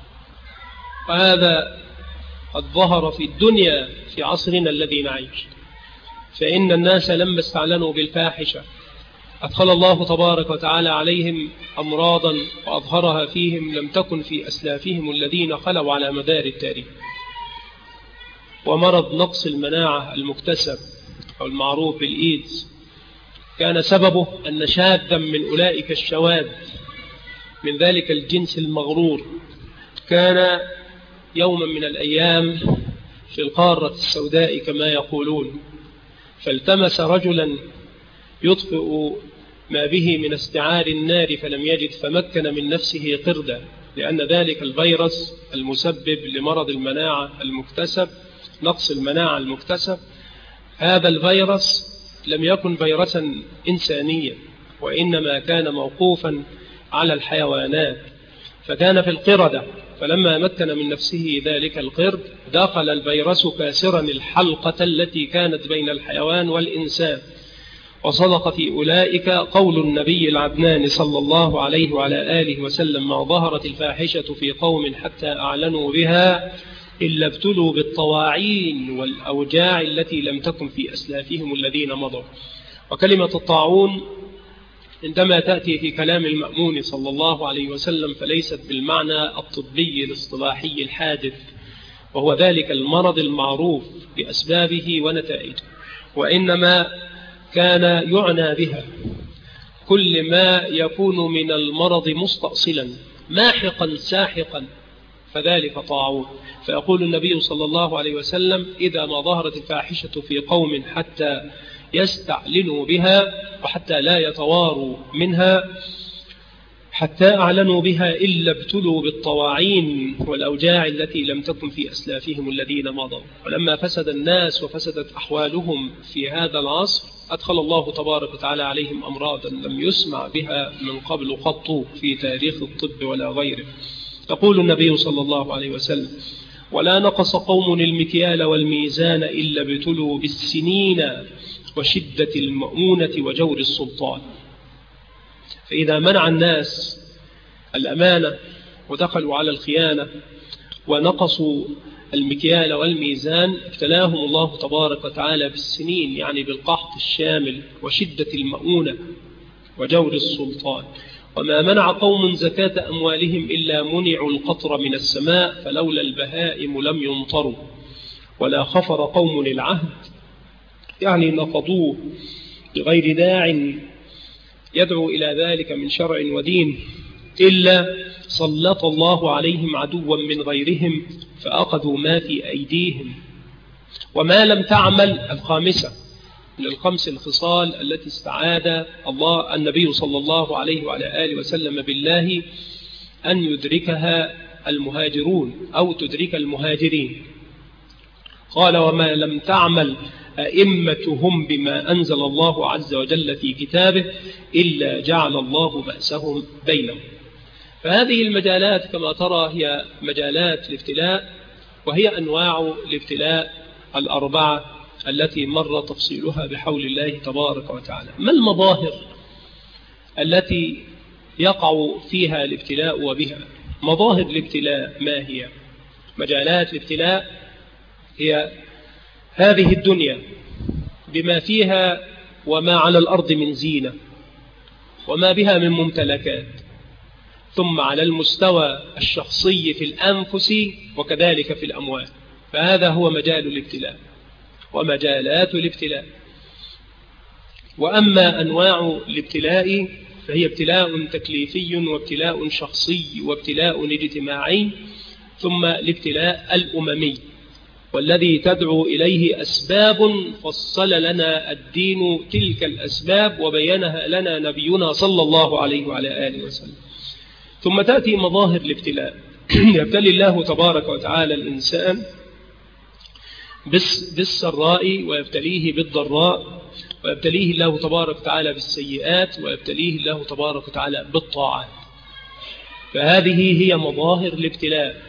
S1: وهذا قد ظهر في الدنيا في عصرنا الذي نعيش، فإن الناس لما استعلنوا بالفاحشة أدخل الله تبارك وتعالى عليهم أمراضا وأظهرها فيهم لم تكن في أسلافهم الذين خلوا على مدار التاريخ. ومرض نقص المناعة المكتسب أو المعروف بالإيدز كان سببه أن شاذا من أولئك الشواذ من ذلك الجنس المغرور كان يوما من الأيام في القارة السوداء كما يقولون، فالتمس رجلا يطفئ ما به من استعار النار فلم يجد، فمكن من نفسه قردة، لأن ذلك الفيروس المسبب لمرض المناعة المكتسب، نقص المناعة المكتسب، هذا الفيروس لم يكن فيروسا إنسانيا، وإنما كان موقوفا على الحيوانات، فكان في القردة. فلما مكن من نفسه ذلك القرد دخل الفيروس كاسرا الحلقة التي كانت بين الحيوان والإنسان. وصدق في أولئك قول النبي العدنان صلى الله عليه وعلى آله وسلم: ما ظهرت الفاحشة في قوم حتى أعلنوا بها إلا ابتلوا بالطواعين والأوجاع التي لم تكن في أسلافهم الذين مضوا. وكلمة الطاعون عندما تأتي في كلام المأمون صلى الله عليه وسلم فليست بالمعنى الطبي الاصطلاحي الحادث، وهو ذلك المرض المعروف بأسبابه ونتائجه، وإنما كان يعنى بها كل ما يكون من المرض مستأصلا ماحقا ساحقا، فذلك طاعون. فيقول النبي صلى الله عليه وسلم: إذا ما ظهرت الفاحشة في قوم حتى يستعلنوا بها وحتى لا يتواروا منها، حتى أعلنوا بها إلا ابتلوا بالطواعين والأوجاع التي لم تكن في أسلافهم الذين مضوا. ولما فسد الناس وفسدت أحوالهم في هذا العصر أدخل الله تبارك وتعالى عليهم أمراضا لم يسمع بها من قبل قط في تاريخ الطب ولا غيره. يقول النبي صلى الله عليه وسلم: ولا نقص قوم المكيال والميزان إلا ابتلوا بالسنين وشدة المؤونة وجور السلطان. فإذا منع الناس الأمانة ودخلوا على الخيانة ونقصوا المكيال والميزان ابتلاهم الله تبارك وتعالى بالسنين، يعني بالقحط الشامل، وشدة المؤونة وجور السلطان. وما منع قوم زكاة أموالهم إلا منعوا القطر من السماء، فلولا البهائم لم يمطروا. ولا خفر قوم العهد، يعني نقضوه بغير داع يدعو إلى ذلك من شرع ودين، إلا سلط الله عليهم عدوا من غيرهم فأخذوا ما في أيديهم. وما لم تعمل الخامسة من الخمس الخصال التي استعاد الله النبي صلى الله عليه وعلى آله وسلم بالله أن يدركها المهاجرون أو تدرك المهاجرين. قال: وما لم تعمل أئمتهم بما أنزل الله عز وجل في كتابه إلا جعل الله بأسهم بينهم. فهذه المجالات كما ترى هي مجالات الابتلاء، وهي أنواع الابتلاء الأربعة التي مر تفصيلها بحول الله تبارك وتعالى. ما المظاهر التي يقع فيها الابتلاء وبها؟ مظاهر الابتلاء ما هي؟ مجالات الابتلاء هي هذه الدنيا بما فيها وما على الأرض من زينة وما بها من ممتلكات، ثم على المستوى الشخصي في الأنفس وكذلك في الأموال. فهذا هو مجال الابتلاء ومجالات الابتلاء. وأما أنواع الابتلاء فهي ابتلاء تكليفي وابتلاء شخصي وابتلاء اجتماعي، ثم الابتلاء الأممي، والذي تدعو إليه أسباب فصل لنا الدين تلك الأسباب وبينها لنا نبينا صلى الله عليه وعلى آله وسلم. ثم تأتي مظاهر الابتلاء. يبتلي الله تبارك وتعالى الإنسان بالسراء ويبتليه بالضراء ويبتليه الله تبارك وتعالى بالسيئات، ويبتليه الله تبارك وتعالى بالطاعات. فهذه هي مظاهر الابتلاء.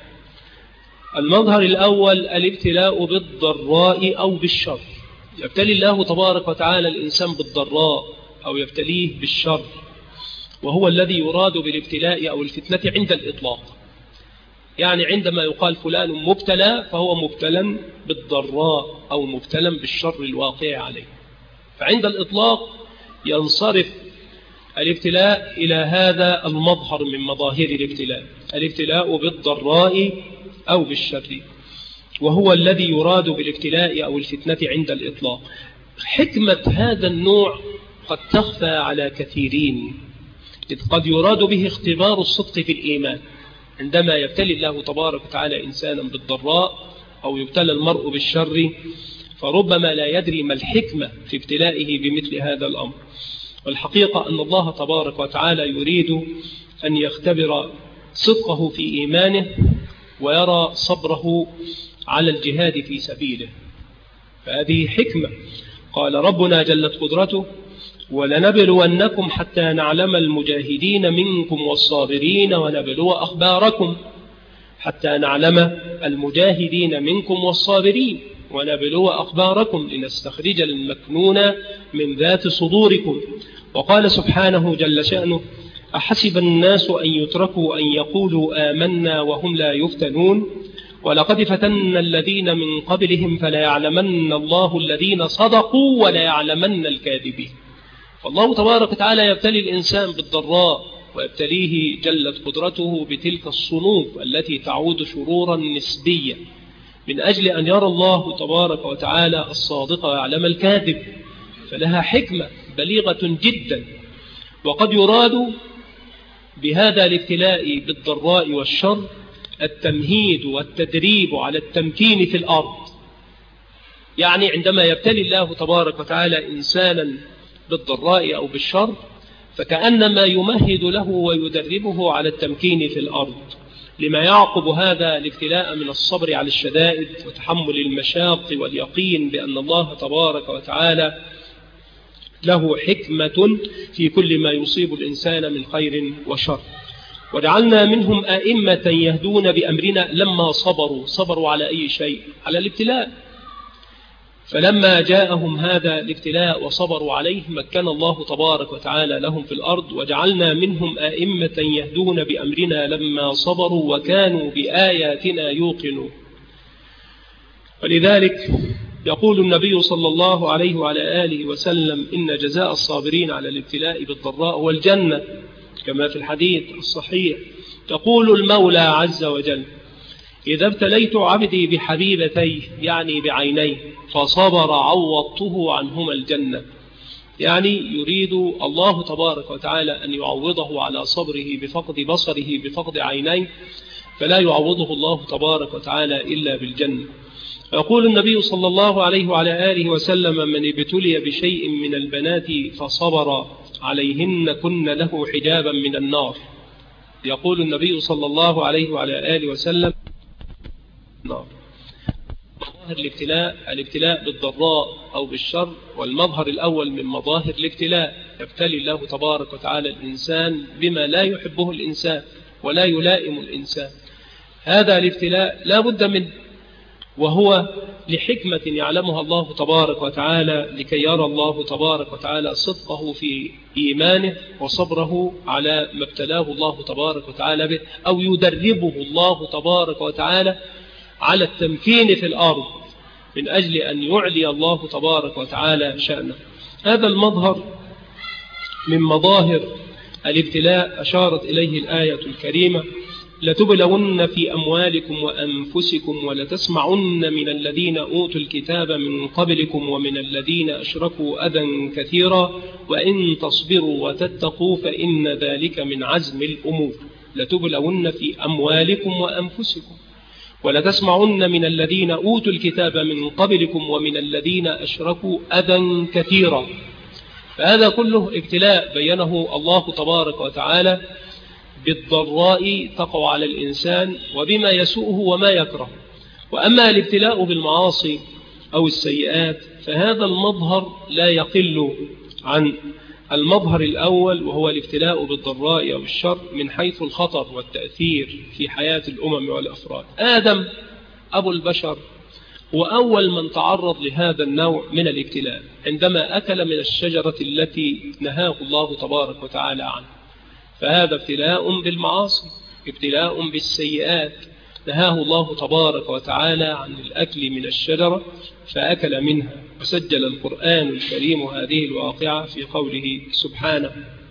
S1: المظهر الأول الابتلاء بالضراء أو بالشر. يبتلي الله تبارك وتعالى الإنسان بالضراء أو يبتليه بالشر، وهو الذي يراد بالابتلاء أو الفتنة عند الإطلاق. يعني عندما يقال فلان مبتلى فهو مبتلى بالضراء أو مبتلى بالشر الواقع عليه. فعند الإطلاق ينصرف الابتلاء إلى هذا المظهر من مظاهر الابتلاء، الابتلاء بالضراء أو بالشر، وهو الذي يراد بالابتلاء أو الفتنة عند الإطلاق. حكمة هذا النوع قد تخفى على كثيرين، إذ قد يراد به اختبار الصدق في الإيمان. عندما يبتلي الله تبارك وتعالى إنسانا بالضراء أو يبتلى المرء بالشر، فربما لا يدري ما الحكمة في ابتلائه بمثل هذا الأمر. والحقيقة أن الله تبارك وتعالى يريد أن يختبر صدقه في إيمانه ويرى صبره على الجهاد في سبيله. فهذه حكمة. قال ربنا جلت قدرته: ولنبلونكم حتى نعلم المجاهدين منكم والصابرين ونبلو أخباركم. حتى نعلم المجاهدين منكم والصابرين ونبلو أخباركم لنستخرج المكنون من ذات صدوركم. وقال سبحانه جل شأنه: أحسب الناس أن يتركوا أن يقولوا آمنا وهم لا يفتنون ولقد فتنا الذين من قبلهم فلا يعلمن الله الذين صدقوا ولا يعلمن الكاذبين. فالله تبارك وتعالى يبتلي الإنسان بالضراء ويبتليه جلت قدرته بتلك الصنوف التي تعود شرورا نسبيا، من أجل أن يرى الله تبارك وتعالى الصادق ويعلم الكاذب. فلها حكمة بليغة جدا. وقد يراد بهذا الابتلاء بالضراء والشر التمهيد والتدريب على التمكين في الأرض. يعني عندما يبتلي الله تبارك وتعالى إنسانا بالضراء أو بالشر، فكأنما يمهد له ويدربه على التمكين في الأرض، لما يعقب هذا الابتلاء من الصبر على الشدائد وتحمل المشاق واليقين بأن الله تبارك وتعالى له حكمة في كل ما يصيب الإنسان من خير وشر. وجعلنا منهم أئمة يهدون بأمرنا لما صبروا على أي شيء؟ على الابتلاء. فلما جاءهم هذا الابتلاء وصبروا عليه مكن الله تبارك وتعالى لهم في الأرض. وجعلنا منهم أئمة يهدون بأمرنا لما صبروا وكانوا بآياتنا يوقنون. ولذلك يقول النبي صلى الله عليه وعلى آله وسلم: إن جزاء الصابرين على الابتلاء بالضراء هو الجنة، كما في الحديث الصحيح. يقول المولى عز وجل: إذا ابتليت عبدي بحبيبتيه، يعني بعينيه، فصبر عوضته عنهما الجنة. يعني يريد الله تبارك وتعالى أن يعوضه على صبره بفقد بصره بفقد عينيه، فلا يعوضه الله تبارك وتعالى إلا بالجنة. يقول النبي صلى الله عليه وعلى آله وسلم: من ابتلي بشيء من البنات فصبر عليهن كن له حجابا من النار. يقول النبي صلى الله عليه وعلى آله وسلم: نار. مظاهر الابتلاء بالضراء أو بالشر. والمظهر الأول من مظاهر الابتلاء يبتلي الله تبارك وتعالى الإنسان بما لا يحبه الإنسان ولا يلائم الإنسان. هذا الابتلاء لا بد منه، وهو لحكمة يعلمها الله تبارك وتعالى، لكي يرى الله تبارك وتعالى صدقه في إيمانه وصبره على ما ابتلاه الله تبارك وتعالى به، أو يدربه الله تبارك وتعالى على التمكين في الأرض من أجل أن يعلي الله تبارك وتعالى شأنه. هذا المظهر من مظاهر الابتلاء أشارت إليه الآية الكريمة: لتبلون في أموالكم وأنفسكم ولتسمعن من الذين أوتوا الكتاب من قبلكم ومن الذين أشركوا أذى كثيرا وإن تصبروا وتتقوا فإن ذلك من عزم الأمور. لتبلون في أموالكم وأنفسكم ولتسمعن من الذين أوتوا الكتاب من قبلكم ومن الذين أشركوا أذى كثيرا. فهذا كله ابتلاء بينه الله تبارك وتعالى بالضراء تقع على الإنسان وبما يسوءه وما يكره. وأما الابتلاء بالمعاصي أو السيئات، فهذا المظهر لا يقل عن المظهر الأول، وهو الابتلاء بالضراء أو الشر من حيث الخطر والتأثير في حياة الأمم والأفراد. آدم أبو البشر هو أول من تعرض لهذا النوع من الابتلاء عندما أكل من الشجرة التي نهاه الله تبارك وتعالى عنه، فهذا ابتلاء بالمعاصي، ابتلاء بالسيئات، نهاه الله تبارك وتعالى عن الأكل من الشجرة فأكل منها. وسجل القرآن الكريم هذه الواقعة في قوله سبحانه: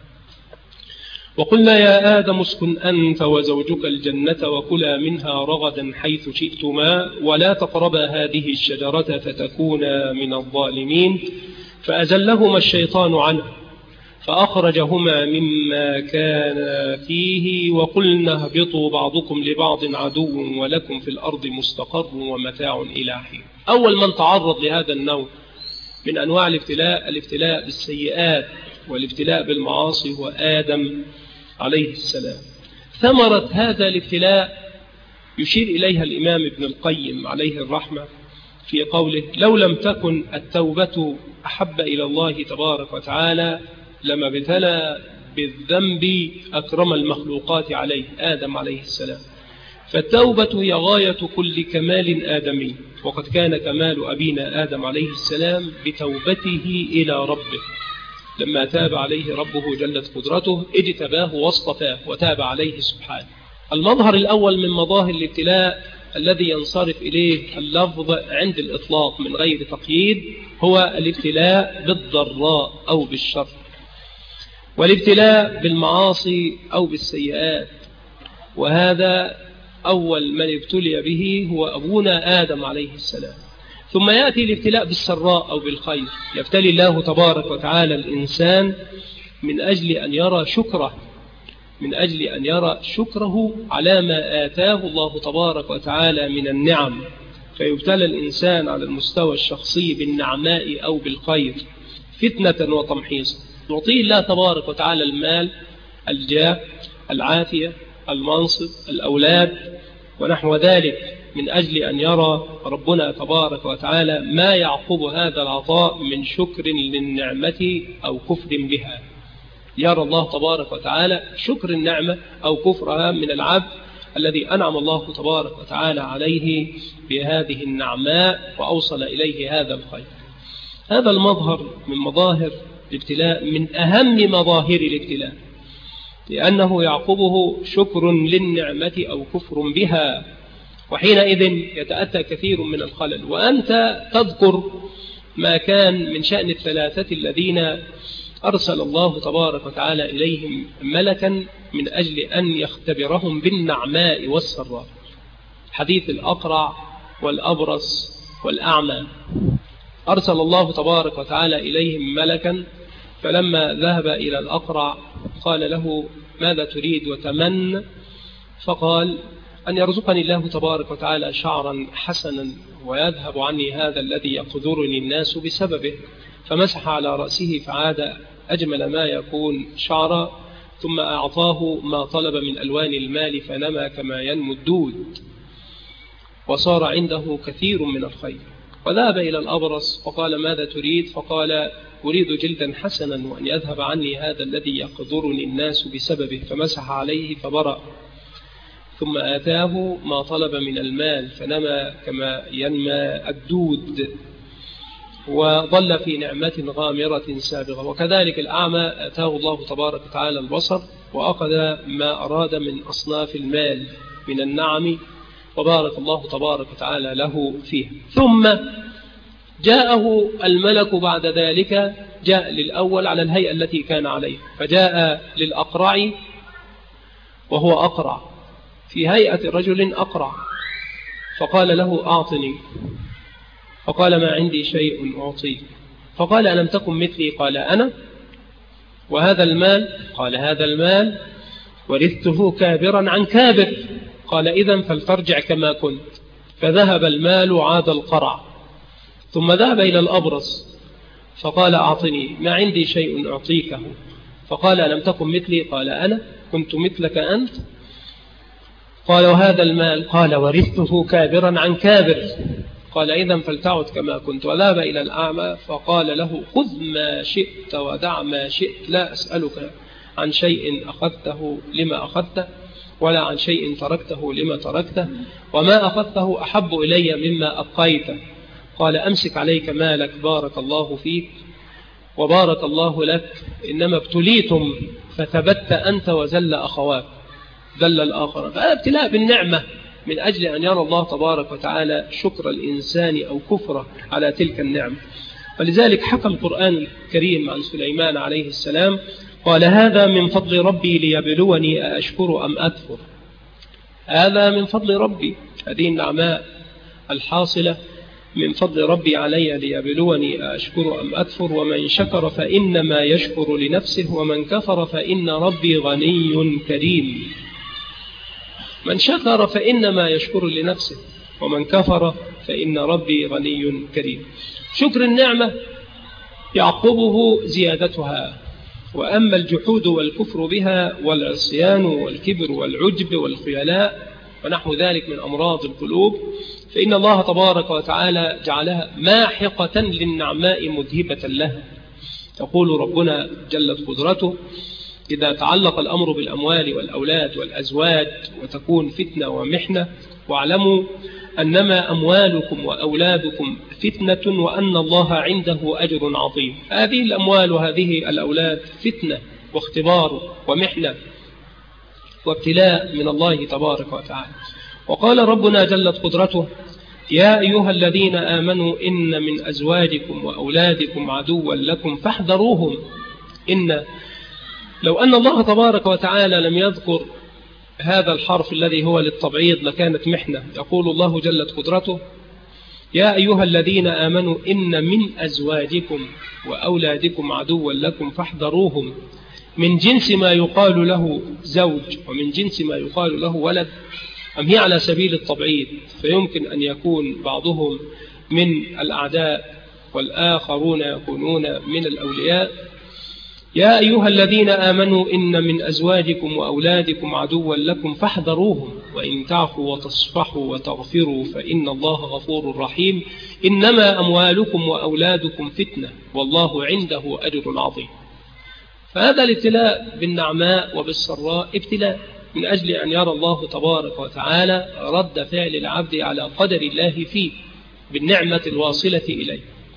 S1: وقلنا يا آدم اسكن أنت وزوجك الجنة وكلا منها رغدا حيث شئتما ولا تقربا هذه الشجرة فتكونا من الظالمين فأزلهما الشيطان عنه فأخرجهما مما كان فيه وقلنا اهبطوا بعضكم لبعض عدو ولكم في الأرض مستقر ومتاع إلى حين. أول من تعرض لهذا النوع من أنواع الابتلاء بالسيئات والابتلاء بالمعاصي هو آدم عليه السلام. ثمرة هذا الابتلاء يشير إليها الإمام ابن القيم عليه الرحمة في قوله: لو لم تكن التوبة أحب إلى الله تبارك وتعالى لما ابتلى بالذنب أكرم المخلوقات عليه آدم عليه السلام. فالتوبة هي غاية كل كمال آدمي، وقد كان كمال أبينا آدم عليه السلام بتوبته إلى ربه لما تاب عليه ربه جلت قدرته اجتباه واصطفاه وتاب عليه سبحانه. المظهر الأول من مظاهر الابتلاء الذي ينصرف إليه اللفظ عند الإطلاق من غير تقييد هو الابتلاء بالضراء أو بالشر، والابتلاء بالمعاصي أو بالسيئات، وهذا أول من ابتلي به هو أبونا آدم عليه السلام. ثم يأتي الابتلاء بالسراء أو بالخير، يبتلي الله تبارك وتعالى الإنسان من أجل أن يرى شكره على ما آتاه الله تبارك وتعالى من النعم، فيبتلى الإنسان على المستوى الشخصي بالنعماء أو بالخير فتنة وتمحيصا. يعطيه الله تبارك وتعالى المال، الجاه، العافية، المنصب، الأولاد ونحو ذلك، من أجل أن يرى ربنا تبارك وتعالى ما يعقب هذا العطاء من شكر للنعمة أو كفر بها. يرى الله تبارك وتعالى شكر النعمة أو كفرها من العبد الذي أنعم الله تبارك وتعالى عليه بهذه النعماء وأوصل إليه هذا الخير. هذا المظهر من مظاهر الابتلاء، من أهم مظاهر الابتلاء، لأنه يعقبه شكر للنعمة أو كفر بها، وحينئذ يتأتى كثير من الخلل. وأنت تذكر ما كان من شأن الثلاثة الذين أرسل الله تبارك وتعالى إليهم ملكا من أجل أن يختبرهم بالنعماء والسراء، حديث الأقرع والأبرص والأعمى. أرسل الله تبارك وتعالى إليهم ملكا، فلما ذهب إلى الأقرع قال له: ماذا تريد وتمن؟ فقال: أن يرزقني الله تبارك وتعالى شعرا حسنا ويذهب عني هذا الذي يقذرني الناس بسببه. فمسح على رأسه فعاد أجمل ما يكون شعرا، ثم أعطاه ما طلب من ألوان المال فنمى كما ينمو الدود، وصار عنده كثير من الخير. وذهب إلى الأبرص فقال: ماذا تريد؟ فقال: أريد جلدا حسنا وأن يذهب عني هذا الذي يقذرني الناس بسببه. فمسح عليه فبرأ، ثم آتاه ما طلب من المال فنمى كما ينمى الدود، وظل في نعمة غامرة سابغة. وكذلك الأعمى آتاه الله تبارك وتعالى البصر وأخذ ما أراد من أصناف المال من النعم، وبارك الله تبارك وتعالى له فيه. ثم جاءه الملك بعد ذلك، جاء للأول على الهيئة التي كان عليه، فجاء للأقرع وهو أقرع في هيئة رجل أقرع، فقال له: أعطني. فقال: ما عندي شيء أعطيك. فقال: ألم تكن مثلي؟ قال: أنا. وهذا المال؟ قال: هذا المال ورثته كابرا عن كابر. قال: إذن فلترجع كما كنت. فذهب المال وعاد القرع. ثم ذهب إلى الأبرص فقال: أعطني، ما عندي شيء أعطيكه. فقال: ألم تكن مثلي؟ قال: أنا كنت مثلك أنت. قال: وهذا المال؟ قال: ورثته كابرا عن كابر. قال إذن فلتعد كما كنت، وذهب إلى الأعمى فقال له خذ ما شئت ودع ما شئت، لا أسألك عن شيء أخذته لما أخذته ولا عن شيء تركته لما تركته، وما أخذته أحب إلي مما أبقيته. قال أمسك عليك مالك بارك الله فيك وبارك الله لك، إنما ابتليتم فثبت أنت وزل أخواك، ذل الآخر. فهذا ابتلاء بالنعمة من أجل أن يرى الله تبارك وتعالى شكر الإنسان أو كفره على تلك النعمة. ولذلك حكى القرآن الكريم عن سليمان عليه السلام قال هذا من فضل ربي ليبلوني أشكر أم أكفر. هذا من فضل ربي، هذه النعماء الحاصلة من فضل ربي علي ليبلوني أشكر أم أكفر، ومن شكر فإنما يشكر لنفسه ومن كفر فإن ربي غني كريم. من شكر فإنما يشكر لنفسه ومن كفر فإن ربي غني كريم. شكر النعمة يعقبه زيادتها، وأما الجحود والكفر بها والعصيان والكبر والعجب والخيلاء ونحو ذلك من أمراض القلوب فإن الله تبارك وتعالى جعلها ماحقة للنعماء مذهبة لها. يقول ربنا جلت قدرته إذا تعلق الأمر بالأموال والأولاد والأزواج وتكون فتنة ومحنة، واعلموا أنما أموالكم وأولادكم فتنة وأن الله عنده أجر عظيم. هذه الأموال وهذه الأولاد فتنة واختبار ومحنة وابتلاء من الله تبارك وتعالى. وقال ربنا جلت قدرته يا أيها الذين آمنوا إن من أزواجكم وأولادكم عدوا لكم فاحذروهم. لو أن الله تبارك وتعالى لم يذكر هذا الحرف الذي هو للتبعيض لكانت محنة. يقول الله جلت قدرته يا أيها الذين آمنوا إن من أزواجكم وأولادكم عدوا لكم فاحذروهم، من جنس ما يقال له زوج ومن جنس ما يقال له ولد، أم هي على سبيل التبعيض؟ فيمكن أن يكون بعضهم من الأعداء والآخرون يكونون من الأولياء. يا أيها الذين آمنوا إن من أزواجكم وأولادكم عدوا لكم فاحذروهم وإن تعفوا وتصفحوا وتغفروا فإن الله غفور رحيم. إنما أموالكم وأولادكم فتنة والله عنده أجر عظيم. فهذا الابتلاء بالنعماء وبالسراء ابتلاء من أجل أن يرى الله تبارك وتعالى رد فعل العبد على قدر الله فيه بالنعمة الواصلة إليه،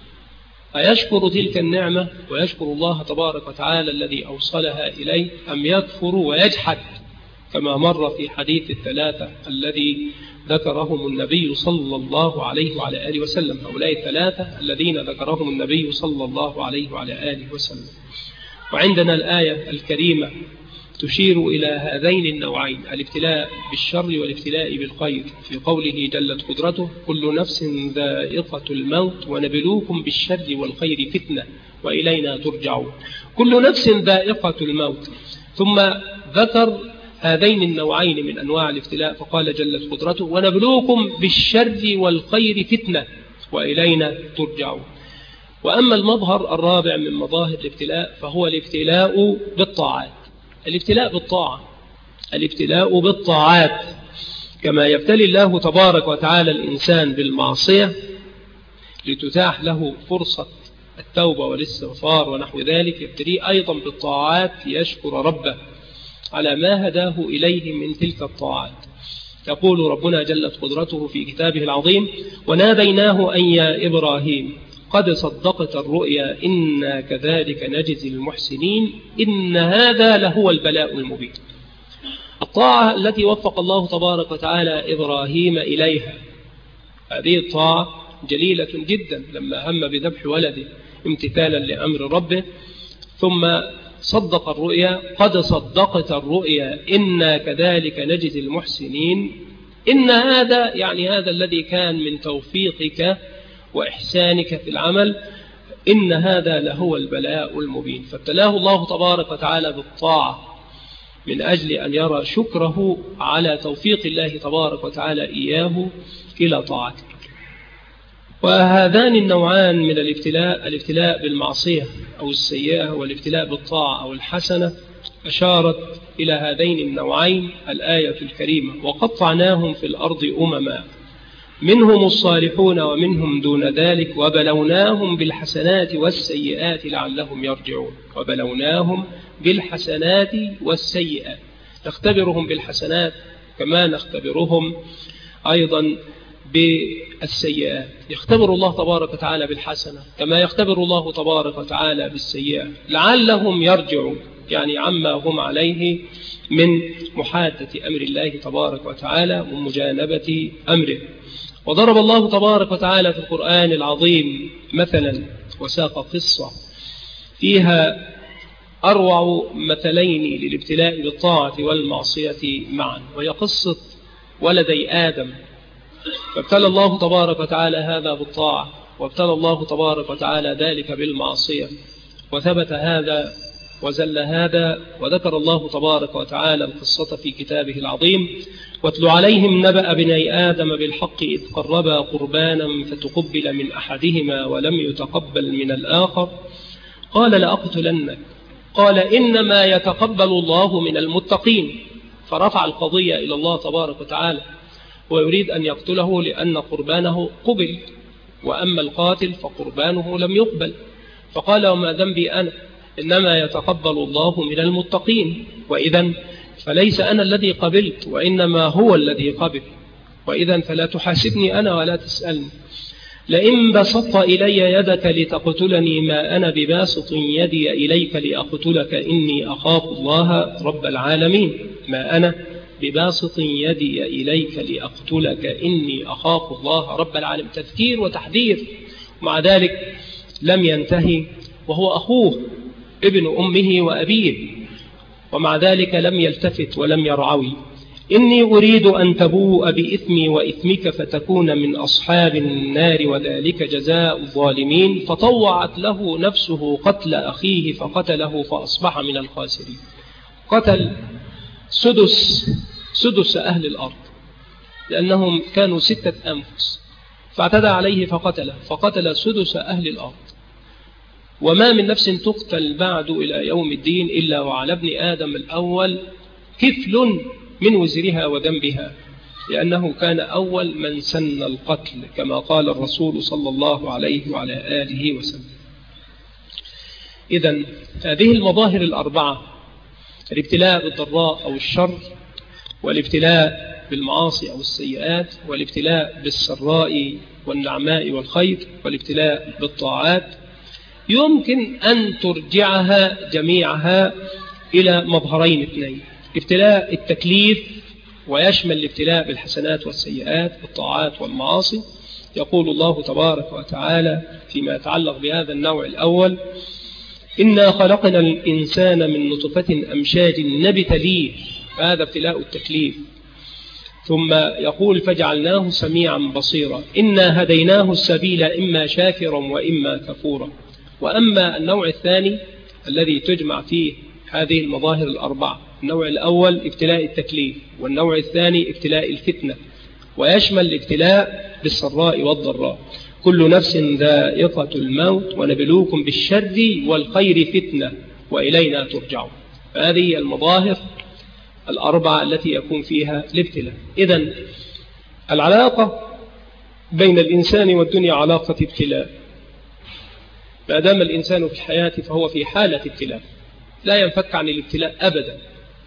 S1: أيشكر تلك النعمة ويشكر الله تبارك وتعالى الذي أوصلها إليه، أم يكفر ويجحد كما مر في حديث الثلاثة الذي ذكرهم النبي صلى الله عليه وعلى آله وسلم. هؤلاء الثلاثة الذين ذكرهم النبي صلى الله عليه وعلى آله وسلم. وعندنا الآية الكريمة تشير إلى هذين النوعين، الابتلاء بالشر والابتلاء بالخير، في قوله جلت قدرته كل نفس ذائقة الموت ونبلوكم بالشر والخير فتنة وإلينا ترجعون. كل نفس ذائقة الموت، ثم ذكر هذين النوعين من أنواع الابتلاء فقال جلت قدرته ونبلوكم بالشر والخير فتنة وإلينا ترجعون. وأما المظهر الرابع من مظاهر الابتلاء فهو الابتلاء بالطاعات. الابتلاء بالطاعة، الابتلاء بالطاعات، كما يبتلي الله تبارك وتعالى الإنسان بالمعصية لتتاح له فرصة التوبة والاستغفار ونحو ذلك، يبتليه أيضا بالطاعات يشكر ربه على ما هداه إليه من تلك الطاعات. يقول ربنا جلت قدرته في كتابه العظيم وناديناه أن يا إبراهيم قد صدقت الرؤيا إنا كذلك نجزي المحسنين إن هذا لهو البلاء المبين. الطاعة التي وفق الله تبارك وتعالى إبراهيم إليها، هذه الطاعة جليلة جدا لما هم بذبح ولده امتثالا لأمر ربه، ثم صدق الرؤيا قد صدقت الرؤيا إنا كذلك نجزي المحسنين. إن هذا يعني هذا الذي كان من توفيقك وإحسانك في العمل، إن هذا لهو البلاء المبين. فابتلاه الله تبارك وتعالى بالطاعة من أجل أن يرى شكره على توفيق الله تبارك وتعالى إياه إلى طاعته. وهذان النوعان من الابتلاء، الابتلاء بالمعصية أو السيئة والابتلاء بالطاعة أو الحسنة، أشارت إلى هذين النوعين الآية الكريمة وقطعناهم في الأرض أمما منهم الصالحون ومنهم دون ذلك وبلوناهم بالحسنات والسيئات لعلهم يرجعون. وبلوناهم بالحسنات والسيئات، نختبرهم بالحسنات كما نختبرهم أيضا بالسيئات. يختبر الله تبارك وتعالى بالحسنة كما يختبر الله تبارك وتعالى بالسيئة لعلهم يرجعون، يعني عما هم عليه من محادة أمر الله تبارك وتعالى ومجانبة أمره. وضرب الله تبارك وتعالى في القرآن العظيم مثلا وساق قصة فيها أروع مثلين للابتلاء بالطاعة والمعصية معا، وهي قصة ولدي آدم. فابتلى الله تبارك وتعالى هذا بالطاعة، وابتلى الله تبارك وتعالى ذلك بالمعصية، وثبت هذا وزل هذا. وذكر الله تبارك وتعالى القصة في كتابه العظيم: واتل عليهم نبأ بني آدم بالحق إذ قربا قربانا فتقبل من أحدهما ولم يتقبل من الآخر قال لأقتلنك قال إنما يتقبل الله من المتقين. فرفع القضية إلى الله تبارك وتعالى، ويريد أن يقتله لأن قربانه قبل، وأما القاتل فقربانه لم يقبل. فقال: وما ذنبي أنا، إنما يتقبل الله من المتقين، وإذا فليس أنا الذي قبلت وإنما هو الذي قبل، وإذا فلا تحاسبني أنا ولا تسألني. لئن بسطت إلي يدك لتقتلني ما أنا بباسط يدي إليك لأقتلك إني أخاف الله رب العالمين. ما أنا بباسط يدي إليك لأقتلك إني أخاف الله رب العالمين. تذكير وتحذير، مع ذلك لم ينتهي، وهو أخوه ابن أمه وأبيه، ومع ذلك لم يلتفت ولم يرعوي. إني أريد أن تبوء بإثمي وإثمك فتكون من أصحاب النار وذلك جزاء الظالمين. فطوعت له نفسه قتل أخيه فقتله فأصبح من الخاسرين. قتل سدس أهل الأرض، لأنهم كانوا 6 أنفس، فاعتدى عليه فقتل سدس أهل الأرض. وما من نفس تقتل بعد إلى يوم الدين إلا وعلى ابن آدم الأول كفل من وزرها وذنبها، لأنه كان أول من سن القتل كما قال الرسول صلى الله عليه وعلى آله وسلم. إذن هذه المظاهر 4: الابتلاء بالضراء أو الشر، والابتلاء بالمعاصي أو السيئات، والابتلاء بالسراء والنعماء والخير، والابتلاء بالطاعات، يمكن أن ترجعها جميعها إلى مظهرين 2: ابتلاء التكليف، ويشمل الابتلاء بالحسنات والسيئات، الطاعات والمعاصي. يقول الله تبارك وتعالى فيما يتعلق بهذا النوع الأول: إنا خلقنا الإنسان من نطفة أمشاج نبتليه، هذا ابتلاء التكليف. ثم يقول: فجعلناه سميعا بصيرا، إنا هديناه السبيل إما شاكرا وإما كفورا. وأما النوع الثاني الذي تجمع فيه هذه المظاهر 4: النوع الأول ابتلاء التكليف، والنوع الثاني ابتلاء الفتنة، ويشمل الابتلاء بالسراء والضراء. كل نفس ذائقة الموت ونبلوكم بالشر والخير فتنة وإلينا ترجعون. هذه المظاهر 4 التي يكون فيها الابتلاء. إذن العلاقة بين الإنسان والدنيا علاقة ابتلاء. ما دام الإنسان في الحياة فهو في حالة ابتلاء، لا ينفك عن الابتلاء أبدا.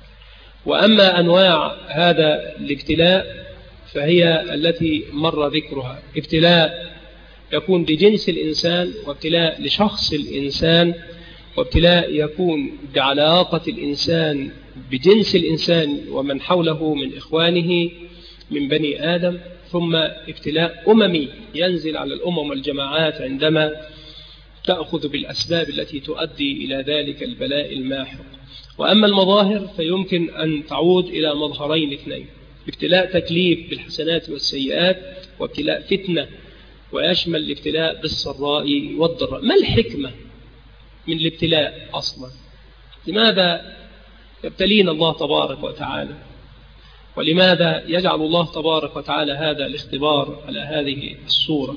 S1: وأما أنواع هذا الابتلاء فهي التي مر ذكرها: ابتلاء يكون بجنس الإنسان، وابتلاء لشخص الإنسان، وابتلاء يكون بعلاقة الإنسان بجنس الإنسان ومن حوله من إخوانه من بني آدم، ثم ابتلاء أممي ينزل على الأمم والجماعات عندما تأخذ بالأسباب التي تؤدي إلى ذلك البلاء الماحق. وأما المظاهر فيمكن أن تعود إلى مظهرين 2: ابتلاء تكليف بالحسنات والسيئات، وابتلاء فتنة، ويشمل الابتلاء بالسراء والضراء. ما الحكمة من الابتلاء أصلا؟ لماذا يبتلين الله تبارك وتعالى؟ ولماذا يجعل الله تبارك وتعالى هذا الاختبار على هذه الصورة؟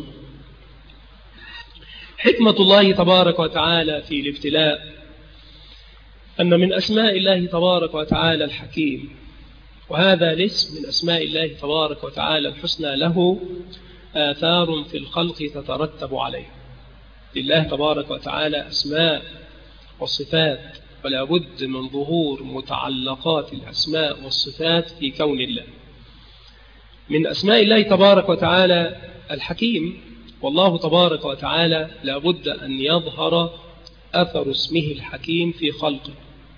S1: حكمة الله تبارك وتعالى في الابتلاء أن من أسماء الله تبارك وتعالى الحكيم، وهذا الاسم من أسماء الله تبارك وتعالى الحسنى له آثار في الخلق تترتب عليه. لله تبارك وتعالى أسماء وصفات، ولا بد من ظهور متعلقات الأسماء والصفات في كون الله. من أسماء الله تبارك وتعالى الحكيم، والله تبارك وتعالى لا بد أن يظهر أثر اسمه الحكيم في خلقه،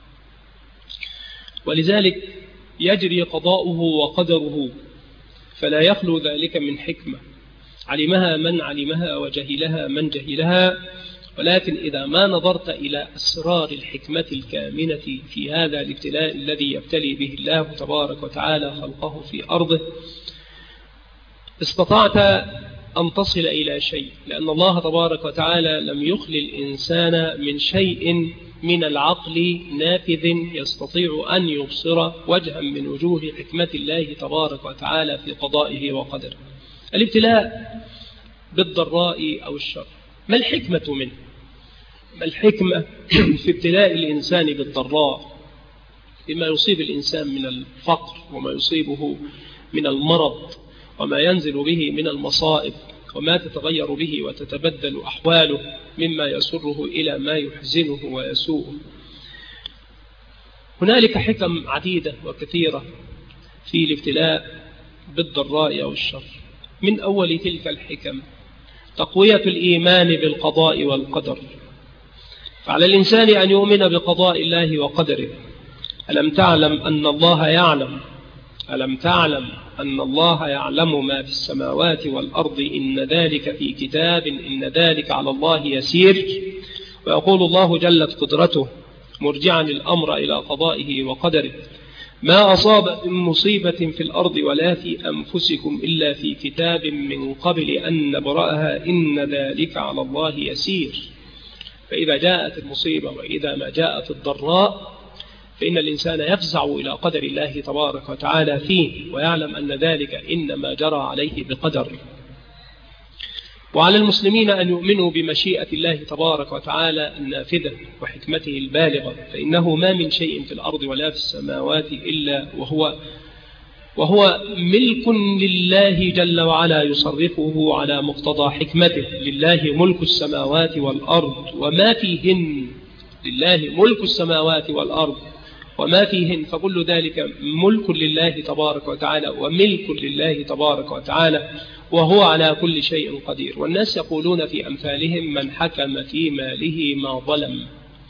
S1: ولذلك يجري قضاؤه وقدره، فلا يخلو ذلك من حكمة علمها من علمها وجهلها من جهلها. ولكن إذا ما نظرت إلى أسرار الحكمة الكامنة في هذا الابتلاء الذي يبتلي به الله تبارك وتعالى خلقه في أرضه، استطعت أن تصل إلى شيء، لأن الله تبارك وتعالى لم يخل الإنسان من شيء من العقل نافذ يستطيع أن يبصر وجها من وجوه حكمة الله تبارك وتعالى في قضائه وقدره. الابتلاء بالضراء أو الشر، ما الحكمة منه؟ ما الحكمة في ابتلاء الإنسان بالضراء، بما يصيب الإنسان من الفقر وما يصيبه من المرض وما ينزل به من المصائب وما تتغير به وتتبدل أحواله مما يسره إلى ما يحزنه ويسوءه؟ هنالك حكم عديدة وكثيرة في الابتلاء بالضراء أو الشر. من أول تلك الحكم تقوية الإيمان بالقضاء والقدر، فعلى الإنسان أن يؤمن بقضاء الله وقدره. ألم تعلم أن الله يعلم؟ ألم تعلم أن الله يعلم ما في السماوات والأرض؟ إن ذلك في كتاب، إن ذلك على الله يسير. ويقول الله جلت قدرته مرجعا الأمر إلى قضائه وقدره: ما أصاب من مصيبة في الأرض ولا في أنفسكم إلا في كتاب من قبل أن نبرأها إن ذلك على الله يسير. فإذا جاءت المصيبة وإذا ما جاءت الضراء فإن الإنسان يفزع إلى قدر الله تبارك وتعالى فيه، ويعلم أن ذلك إنما جرى عليه بقدر. وعلى المسلمين أن يؤمنوا بمشيئة الله تبارك وتعالى النافذة وحكمته البالغة، فإنه ما من شيء في الأرض ولا في السماوات إلا وهو ملك لله جل وعلا يصرفه على مقتضى حكمته. لله ملك السماوات والأرض وما فيهن، لله ملك السماوات والأرض وما فيهن، فكل ذلك ملك لله تبارك وتعالى وملك لله تبارك وتعالى، وهو على كل شيء قدير. والناس يقولون في أمثالهم: من حكم في ماله ما ظلم.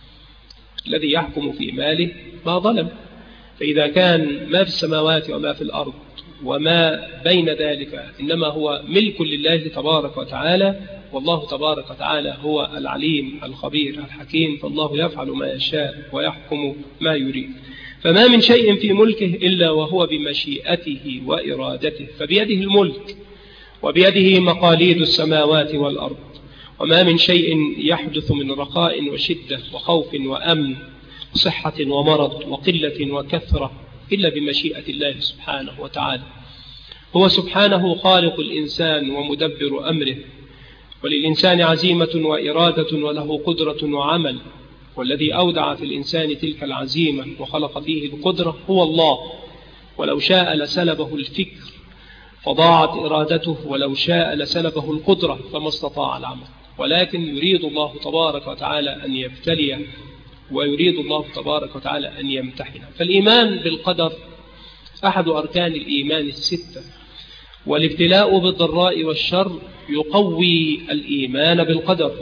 S1: الذي يحكم في ماله ما ظلم. فإذا كان ما في السماوات وما في الأرض وما بين ذلك إنما هو ملك لله تبارك وتعالى، والله تبارك وتعالى هو العليم الخبير الحكيم، فالله يفعل ما يشاء ويحكم ما يريد. فما من شيء في ملكه إلا وهو بمشيئته وإرادته، فبيده الملك وبيده مقاليد السماوات والأرض. وما من شيء يحدث من رخاء وشدة وخوف وأمن صحة ومرض وقلة وكثرة إلا بمشيئة الله سبحانه وتعالى. هو سبحانه خالق الإنسان ومدبر أمره، وللإنسان عزيمة وإرادة وله قدرة وعمل، والذي أودع في الإنسان تلك العزيمة وخلق فيه القدرة هو الله. ولو شاء لسلبه الفكر فضاعت إرادته، ولو شاء لسلبه القدرة فما استطاع العمل. ولكن يريد الله تبارك وتعالى أن يبتلي، ويريد الله تبارك وتعالى أن يمتحن. فالإيمان بالقدر أحد أركان الإيمان الستة، والابتلاء بالضراء والشر يقوي الإيمان بالقدر.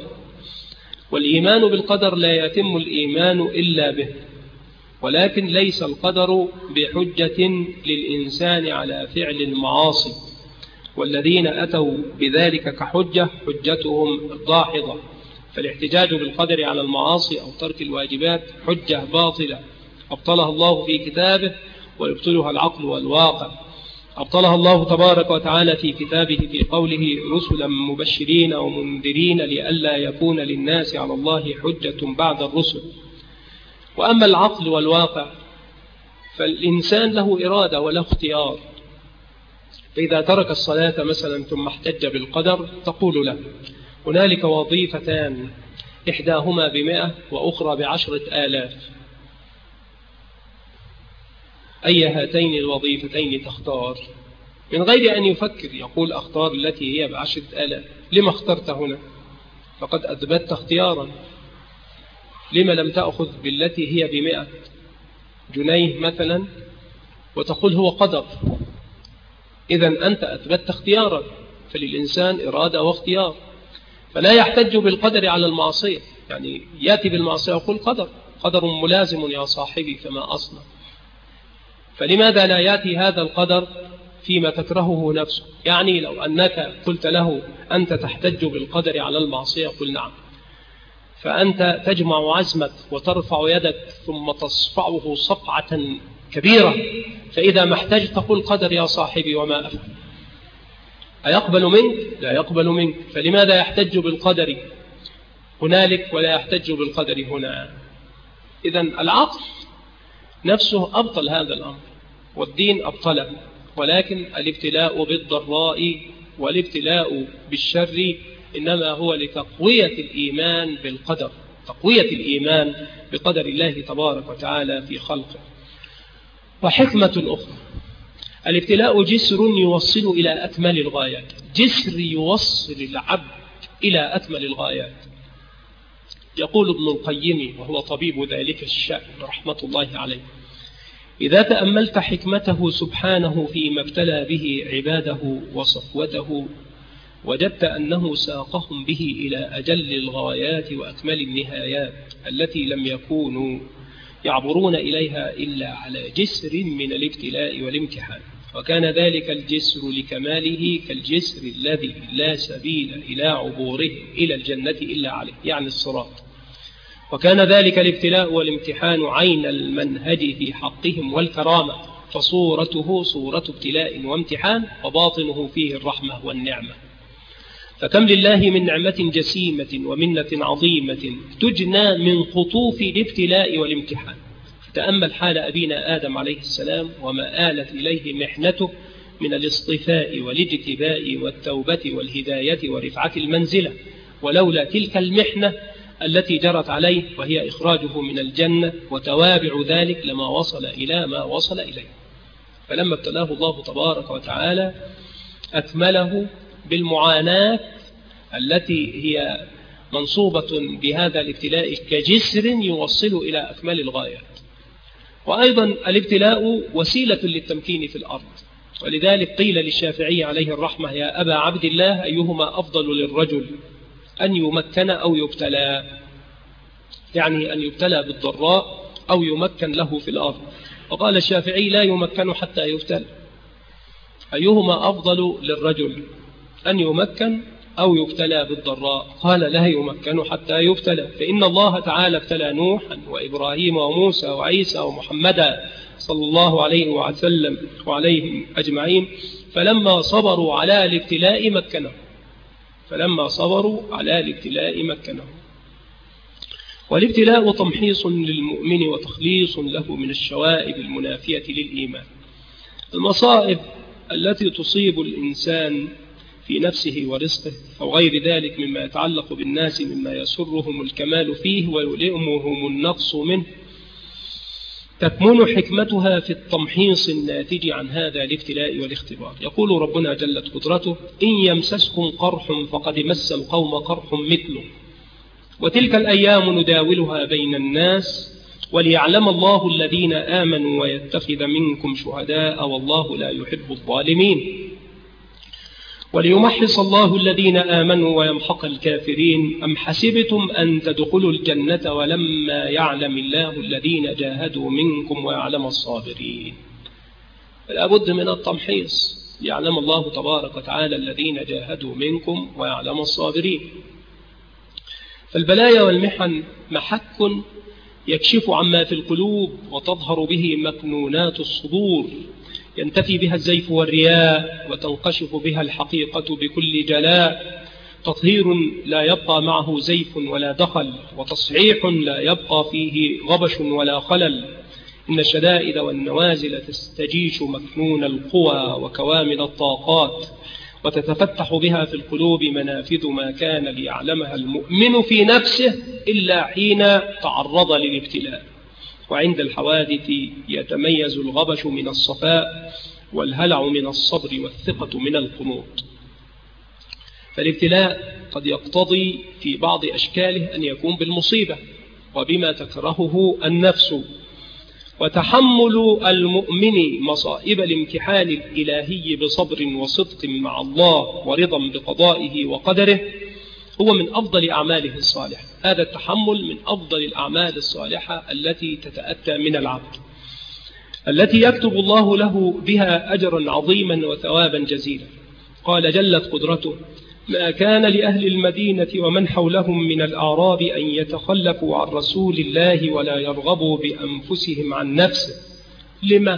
S1: والإيمان بالقدر لا يتم الإيمان إلا به، ولكن ليس القدر بحجة للإنسان على فعل المعاصي، والذين أتوا بذلك كحجة حجتهم داحضة. فالاحتجاج بالقدر على المعاصي أو ترك الواجبات حجة باطلة أبطلها الله في كتابه ويبطلها العقل والواقع. أبطلها الله تبارك وتعالى في كتابه في قوله: رسلا مبشرين ومنذرين لئلا يكون للناس على الله حجة بعد الرسل. وأما العقل والواقع فالإنسان له إرادة وله اختيار، فإذا ترك الصلاة مثلا ثم احتج بالقدر تقول له: هنالك وظيفتان إحداهما ب100 وأخرى ب10,000، أي هاتين الوظيفتين تختار، من غير أن يفكر، يقول أختار التي هي ب10,000. لما اخترت هنا؟ فقد أثبتت اختيارا. لما لم تأخذ بالتي هي ب100 جنيه مثلا وتقول هو قدر؟ إذن أنت أثبتت اختيارا، فللإنسان إرادة واختيار، فلا يحتج بالقدر على المعصية. يعني يأتي بالمعصية ويقول قدر ملازم يا صاحبي فما أصنع. فلماذا لا يأتي هذا القدر فيما تكرهه نفسه؟ يعني لو أنك قلت له أنت تحتج بالقدر على المعصية، قل نعم، فأنت تجمع عزمك وترفع يدك ثم تصفعه صفعة كبيرة، فإذا ما احتجت تقول قدر يا صاحبي وما أفعل. أيقبل منك؟ لا يقبل منك. فلماذا يحتج بالقدر هنالك ولا يحتج بالقدر هنا؟ إذن العقل نفسه أبطل هذا الأمر، والدين أبطله. ولكن الابتلاء بالضراء والابتلاء بالشر إنما هو لتقوية الإيمان بالقدر، تقوية الإيمان بقدر الله تبارك وتعالى في خلقه. وحكمة أخرى، الابتلاء جسر يوصل إلى أكمل الغايات، جسر يوصل العبد إلى أكمل الغايات. يقول ابن القيم وهو طبيب ذلك الشأن رحمة الله عليه: إذا تأملت حكمته سبحانه فيما ابتلى به عباده وصفوته، وجدت أنه ساقهم به إلى أجل الغايات وأكمل النهايات التي لم يكونوا يعبرون إليها إلا على جسر من الابتلاء والامتحان. وكان ذلك الجسر لكماله كالجسر الذي لا سبيل إلى عبوره إلى الجنة إلا عليه، يعني الصراط. وكان ذلك الابتلاء والامتحان عين المنهج في حقهم والكرامة، فصورته صورة ابتلاء وامتحان، وباطنه فيه الرحمة والنعمة. فكم لله من نعمة جسيمة ومنة عظيمة تجنى من قطوف الابتلاء والامتحان. تأمل حال أبينا آدم عليه السلام وما آلت إليه محنته من الاصطفاء والاجتباء والتوبة والهداية ورفعة المنزلة، ولولا تلك المحنة التي جرت عليه وهي إخراجه من الجنة وتوابع ذلك لما وصل إلى ما وصل إليه. فلما ابتلاه الله تبارك وتعالى أكمله بالمعاناة التي هي منصوبة بهذا الابتلاء كجسر يوصل إلى أكمل الغايات. وأيضا الابتلاء وسيلة للتمكين في الأرض، ولذلك قيل للشافعي عليه الرحمة: يا أبا عبد الله، أيهما أفضل للرجل، أن يمكن أو يبتلى؟ يعني أن يبتلى بالضراء أو يمكن له في الأرض. وقال الشافعي: لا يمكن حتى يبتلى. أيهما أفضل للرجل، أن يمكن أو يبتلى بالضراء؟ قال: لا يمكن حتى يبتلى، فإن الله تعالى ابتلى نوحا وإبراهيم وموسى وعيسى ومحمدا صلى الله عليه وسلم وعليهم أجمعين، فلما صبروا على الابتلاء مكنهم، فلما صبروا على الابتلاء مكنهم. والابتلاء تمحيص للمؤمن وتخليص له من الشوائب المنافية للإيمان. المصائب التي تصيب الإنسان في نفسه ورزقه أو غير ذلك مما يتعلق بالناس مما يسرهم الكمال فيه ويلئمهم النقص منه، تكمن حكمتها في التمحيص الناتج عن هذا الابتلاء والاختبار. يقول ربنا جلت قدرته: إن يمسسكم قرح فقد مس القوم قرح مثله، وتلك الأيام نداولها بين الناس، وليعلم الله الذين آمنوا ويتخذ منكم شهداء والله لا يحب الظالمين، وليمحص الله الذين آمنوا ويمحق الكافرين. أم حسبتم أن تدخلوا الجنة ولما يعلم الله الذين جاهدوا منكم ويعلم الصابرين. فلا بد من التمحيص، يعلم الله تبارك وتعالى الذين جاهدوا منكم ويعلم الصابرين. فالبلايا والمحن محك يكشف عما في القلوب وتظهر به مكنونات الصدور، ينتفي بها الزيف والرياء وتنكشف بها الحقيقة بكل جلاء. تطهير لا يبقى معه زيف ولا دخل، وتصحيح لا يبقى فيه غبش ولا خلل. إن الشدائد والنوازل تستجيش مكنون القوى وكوامن الطاقات، وتتفتح بها في القلوب منافذ ما كان ليعلمها المؤمن في نفسه إلا حين تعرض للابتلاء. وعند الحوادث يتميز الغبش من الصفاء والهلع من الصبر والثقة من القنوط. فالابتلاء قد يقتضي في بعض أشكاله أن يكون بالمصيبة وبما تكرهه النفس، وتحمل المؤمن مصائب الامتحان الإلهي بصبر وصدق مع الله ورضا بقضائه وقدره هو من أفضل أعماله الصالحة. هذا التحمل من أفضل الأعمال الصالحة التي تتأتى من العبد، التي يكتب الله له بها أجرا عظيما وثوابا جزيلا. قال جلت قدرته: ما كان لأهل المدينة ومن حولهم من الأعراب أن يتخلفوا عن رسول الله ولا يرغبوا بأنفسهم عن نفسه. لما؟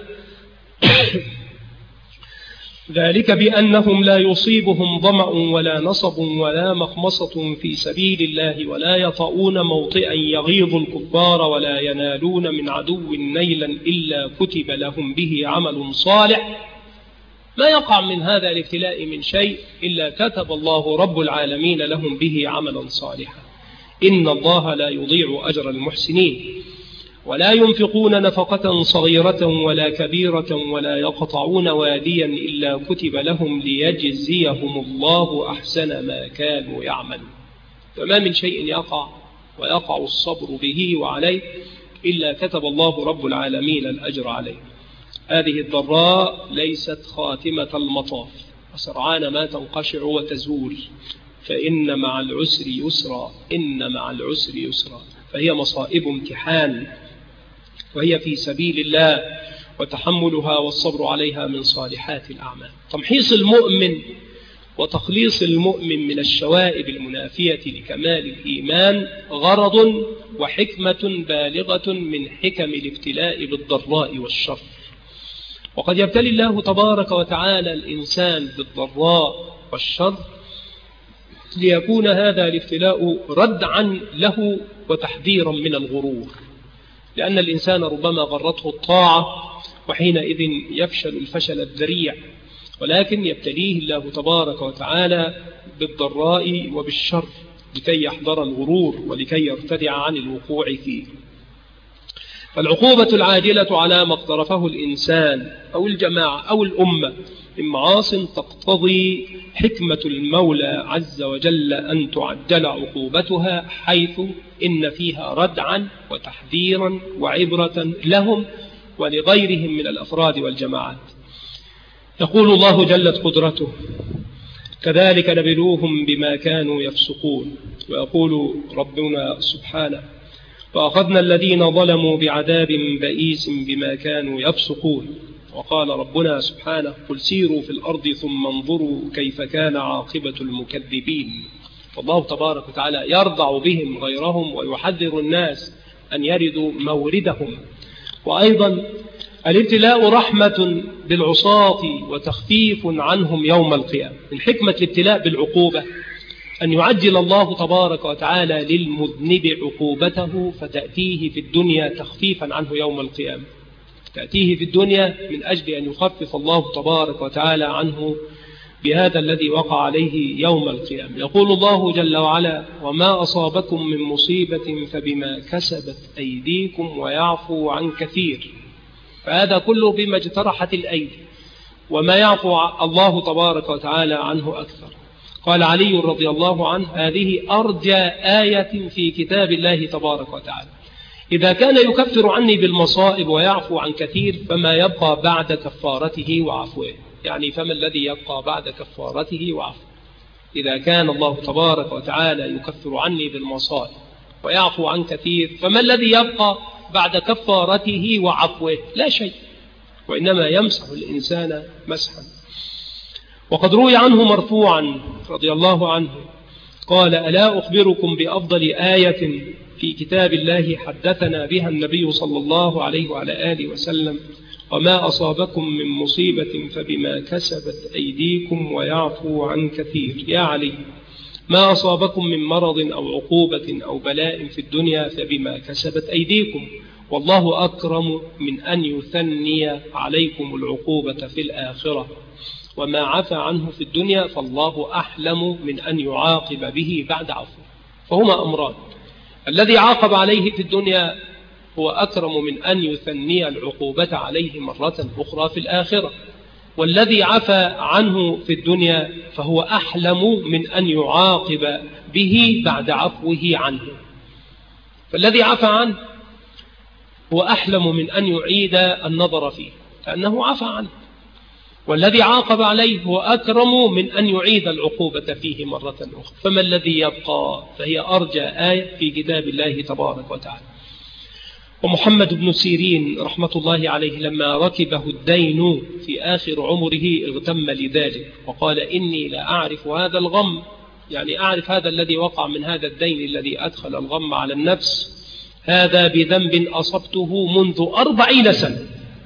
S1: ذلك بأنهم لا يصيبهم ظمأ ولا نصب ولا مخمصة في سبيل الله ولا يطؤون موطئا يغيظ الكفار ولا ينالون من عدو نيلا إلا كتب لهم به عمل صالح. ما يقع من هذا الابتلاء من شيء إلا كتب الله رب العالمين لهم به عملا صالحا. إن الله لا يضيع أجر المحسنين. ولا ينفقون نفقة صغيرة ولا كبيرة ولا يقطعون واديا إلا كتب لهم ليجزيهم الله أحسن ما كانوا يعملون. فما من شيء يقع ويقع الصبر به وعليه إلا كتب الله رب العالمين الأجر عليه. هذه الضراء ليست خاتمة المطاف، وسرعان ما تنقشع وتزول، فإن مع العسر يسرا، إن مع العسر يسرا. فهي مصائب امتحان، وهي في سبيل الله، وتحملها والصبر عليها من صالحات الأعمال. تمحيص المؤمن وتخليص المؤمن من الشوائب المنافية لكمال الإيمان غرض وحكمة بالغة من حكم الابتلاء بالضراء والشر. وقد يبتلي الله تبارك وتعالى الإنسان بالضراء والشر ليكون هذا الابتلاء ردعا له وتحذيرا من الغرور، لأن الإنسان ربما غرته الطاعة وحينئذ يفشل الفشل الذريع، ولكن يبتليه الله تبارك وتعالى بالضراء وبالشر لكي يحذر الغرور ولكي يرتدع عن الوقوع فيه. فالعقوبة العاجلة على ما اقترفه الإنسان أو الجماعة أو الأمة من معاص تقتضي حكمة المولى عز وجل أن تعجل عقوبتها، حيث إن فيها ردعا وتحذيرا وعبرة لهم ولغيرهم من الأفراد والجماعات. يقول الله جلت قدرته: كذلك نبلوهم بما كانوا يفسقون. ويقول ربنا سبحانه: فأخذنا الذين ظلموا بعذاب بئيس بما كانوا يفسقون. وقال ربنا سبحانه: قل سيروا في الأرض ثم انظروا كيف كان عاقبة المكذبين. والله تبارك وتعالى يرضع بهم غيرهم ويحذر الناس أن يردوا موردهم. وأيضا الابتلاء رحمة بالعصاة وتخفيف عنهم يوم القيامة. من حكمة الابتلاء بالعقوبة أن يعجل الله تبارك وتعالى للمذنب عقوبته فتأتيه في الدنيا تخفيفا عنه يوم القيامة. تأتيه في الدنيا من أجل أن يخفف الله تبارك وتعالى عنه بهذا الذي وقع عليه يوم القيامة. يقول الله جل وعلا: وما أصابكم من مصيبة فبما كسبت أيديكم ويعفو عن كثير. فهذا كله بما اجترحت الأيدي، وما يعفو الله تبارك وتعالى عنه أكثر. قال علي رضي الله عنه: هذه أرجى آية في كتاب الله تبارك وتعالى. إذا كان يكفر عني بالمصائب ويعفو عن كثير فما يبقى بعد كفارته وعفوه. يعني فما الذي يبقى بعد كفارته وعفوه؟ إذا كان الله تبارك وتعالى يكفر عني بالمصائب ويعفو عن كثير فما الذي يبقى بعد كفارته وعفوه؟ لا شيء، وإنما يمسح الإنسان مسحا. وقد روي عنه مرفوعا رضي الله عنه قال: ألا أخبركم بأفضل آية في كتاب الله حدثنا بها النبي صلى الله عليه وعلى آله وسلم: وما أصابكم من مصيبة فبما كسبت أيديكم ويعفو عن كثير. يا علي، ما أصابكم من مرض أو عقوبة أو بلاء في الدنيا فبما كسبت أيديكم، والله أكرم من أن يثني عليكم العقوبة في الآخرة، وما عفى عنه في الدنيا فالله أحلم من أن يعاقب به بعد عفو. فهما أمران: الذي عاقب عليه في الدنيا هو أكرم من أن يثني العقوبة عليه مرة أخرى في الآخرة. والذي عفى عنه في الدنيا فهو أحلم من أن يعاقب به بعد عفوه عنه. فالذي عفى عنه هو أحلم من أن يعيد النظر فيه لأنه عفى عنه، والذي عاقب عليه هو أكرم من أن يعيد العقوبة فيه مرة أخرى. فما الذي يبقى؟ فهي أرجى آية في كتاب الله تبارك وتعالى. ومحمد بن سيرين رحمة الله عليه لما ركبه الدين في آخر عمره اغتم لذلك وقال إني لا أعرف هذا الغم، يعني أعرف هذا الذي وقع من هذا الدين الذي أدخل الغم على النفس، هذا بذنب أصبته منذ 40 سنة.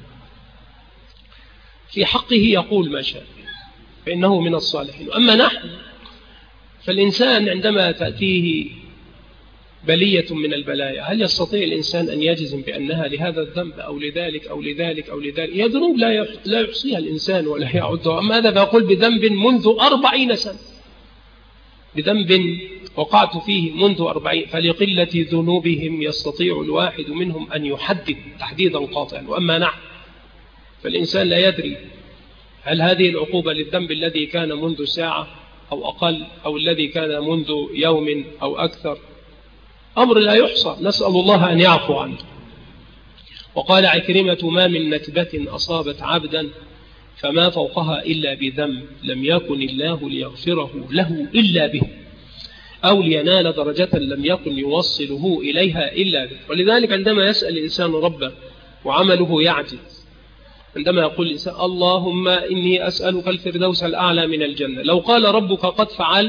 S1: في حقه يقول ما شاء فإنه من الصالحين. أما نحن فالإنسان عندما تأتيه بلية من البلايا هل يستطيع الإنسان أن يجزم بأنها لهذا الذنب أو لذلك أو لذلك أو لذلك؟ هي ذنوب لا يحصيها الإنسان ولا يعدها. أما هذا فيقول بذنب منذ 40 سنة، بذنب وقعت فيه منذ 40، فلقلة ذنوبهم يستطيع الواحد منهم أن يحدد تحديدا قاطعا. وأما نحن فالإنسان لا يدري هل هذه العقوبة للذنب الذي كان منذ ساعة أو أقل أو الذي كان منذ يوم أو أكثر، أمر لا يحصى، نسأل الله أن يعفو عنه. وقال عكرمة ما من نكبة أصابت عبدا فما فوقها إلا بذنب لم يكن الله ليغفره له إلا به أو لينال درجة لم يكن يوصله إليها إلا به. ولذلك عندما يسأل الإنسان ربه وعمله يعجز، عندما يقول الإنسان اللهم إني أسألك الفردوس الأعلى من الجنة، لو قال ربك قد فعلت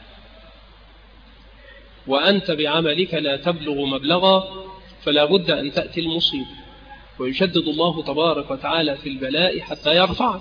S1: وأنت بعملك لا تبلغ مبلغا فلا بد أن تأتي المصيبة، ويشدد الله تبارك وتعالى في البلاء حتى يرفعك.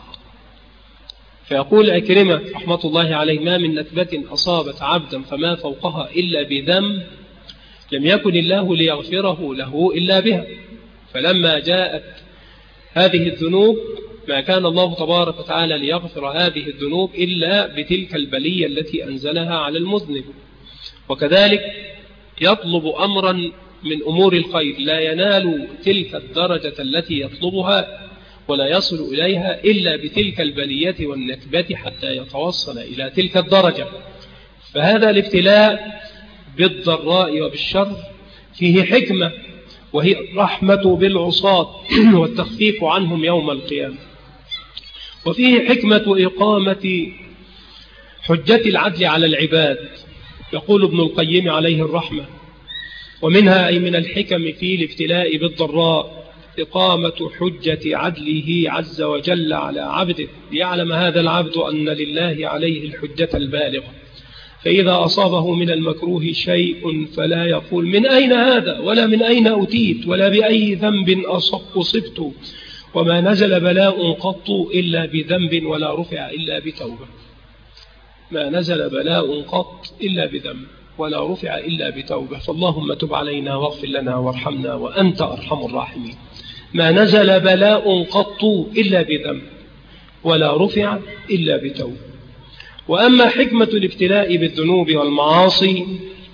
S1: فيقول عكرمة رحمة الله عليه ما من نكبة أصابت عبدا فما فوقها إلا بذنب لم يكن الله ليغفره له إلا بها. فلما جاءت هذه الذنوب ما كان الله تبارك وتعالى ليغفر هذه الذنوب إلا بتلك البلية التي أنزلها على المذنب. وكذلك يطلب أمرا من أمور الخير لا ينال تلك الدرجة التي يطلبها ولا يصل إليها إلا بتلك البلية والنكبة حتى يتوصل إلى تلك الدرجة. فهذا الابتلاء بالضراء وبالشر فيه حكمة، وهي الرحمة بالعصاة والتخفيف عنهم يوم القيامة. وفيه حكمة إقامة حجة العدل على العباد. يقول ابن القيم عليه الرحمة ومنها أي من الحكم في الابتلاء بالضراء إقامة حجة عدله عز وجل على عبده ليعلم هذا العبد أن لله عليه الحجة البالغة. فإذا أصابه من المكروه شيء فلا يقول من أين هذا ولا من أين أتيت ولا بأي ذنب أصبت، وما نزل بلاء قط إلا بذنب ولا رفع إلا بتوبة. ما نزل بلاء قط إلا بذنب ولا رفع إلا بتوبة، فاللهم تب علينا واغفر لنا وارحمنا وأنت أرحم الراحمين. ما نزل بلاء قط إلا بذنب ولا رفع إلا بتوبة. وأما حكمة الابتلاء بالذنوب والمعاصي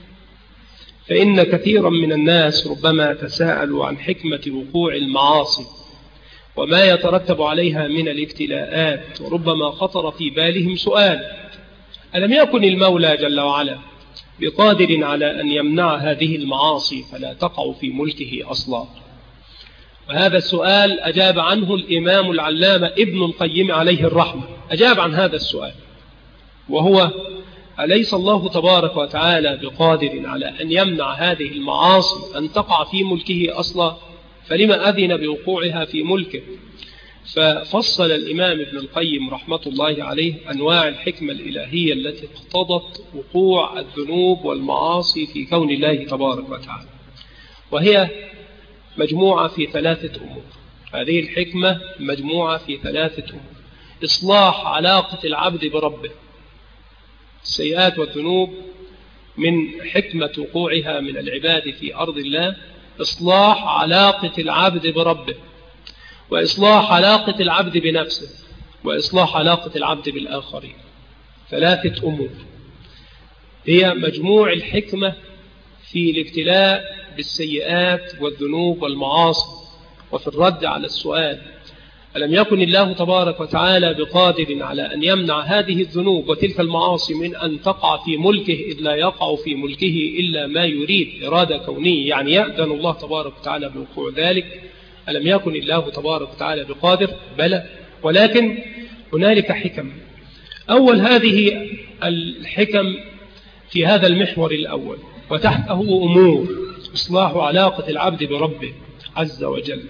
S1: فإن كثيرا من الناس ربما تساءلوا عن حكمة وقوع المعاصي وما يترتب عليها من الابتلاءات، وربما خطر في بالهم سؤال: ألم يكن المولى جل وعلا بقادر على أن يمنع هذه المعاصي فلا تقع في ملكه أصلا؟ وهذا السؤال أجاب عنه الإمام العلامة ابن القيم عليه الرحمة، أجاب عن هذا السؤال، وهو: أليس الله تبارك وتعالى بقادر على أن يمنع هذه المعاصي أن تقع في ملكه أصلا؟ فلما أذن بوقوعها في ملكه؟ ففصل الإمام ابن القيم رحمة الله عليه أنواع الحكمة الإلهية التي اقتضت وقوع الذنوب والمعاصي في كون الله تبارك وتعالى، وهي مجموعة في 3 أمور. هذه الحكمة مجموعة في 3 أمور: إصلاح علاقة العبد بربه. السيئات والذنوب من حكمة وقوعها من العباد في أرض الله إصلاح علاقة العبد بربه، وإصلاح علاقة العبد بنفسه، وإصلاح علاقة العبد بالآخرين. 3 أمور هي مجموع الحكمة في الابتلاء بالسيئات والذنوب والمعاصي. وفي الرد على السؤال ألم يكن الله تبارك وتعالى بقادر على أن يمنع هذه الذنوب وتلك المعاصي من أن تقع في ملكه، إذ لا يقع في ملكه إلا ما يريد إرادة كونية، يعني يأذن الله تبارك وتعالى بوقوع ذلك. ألم يكن الله تبارك وتعالى بقادر؟ بلى، ولكن هنالك حكم. أول هذه الحكم في هذا المحور الأول، وتحته أمور إصلاح علاقة العبد بربه عز وجل.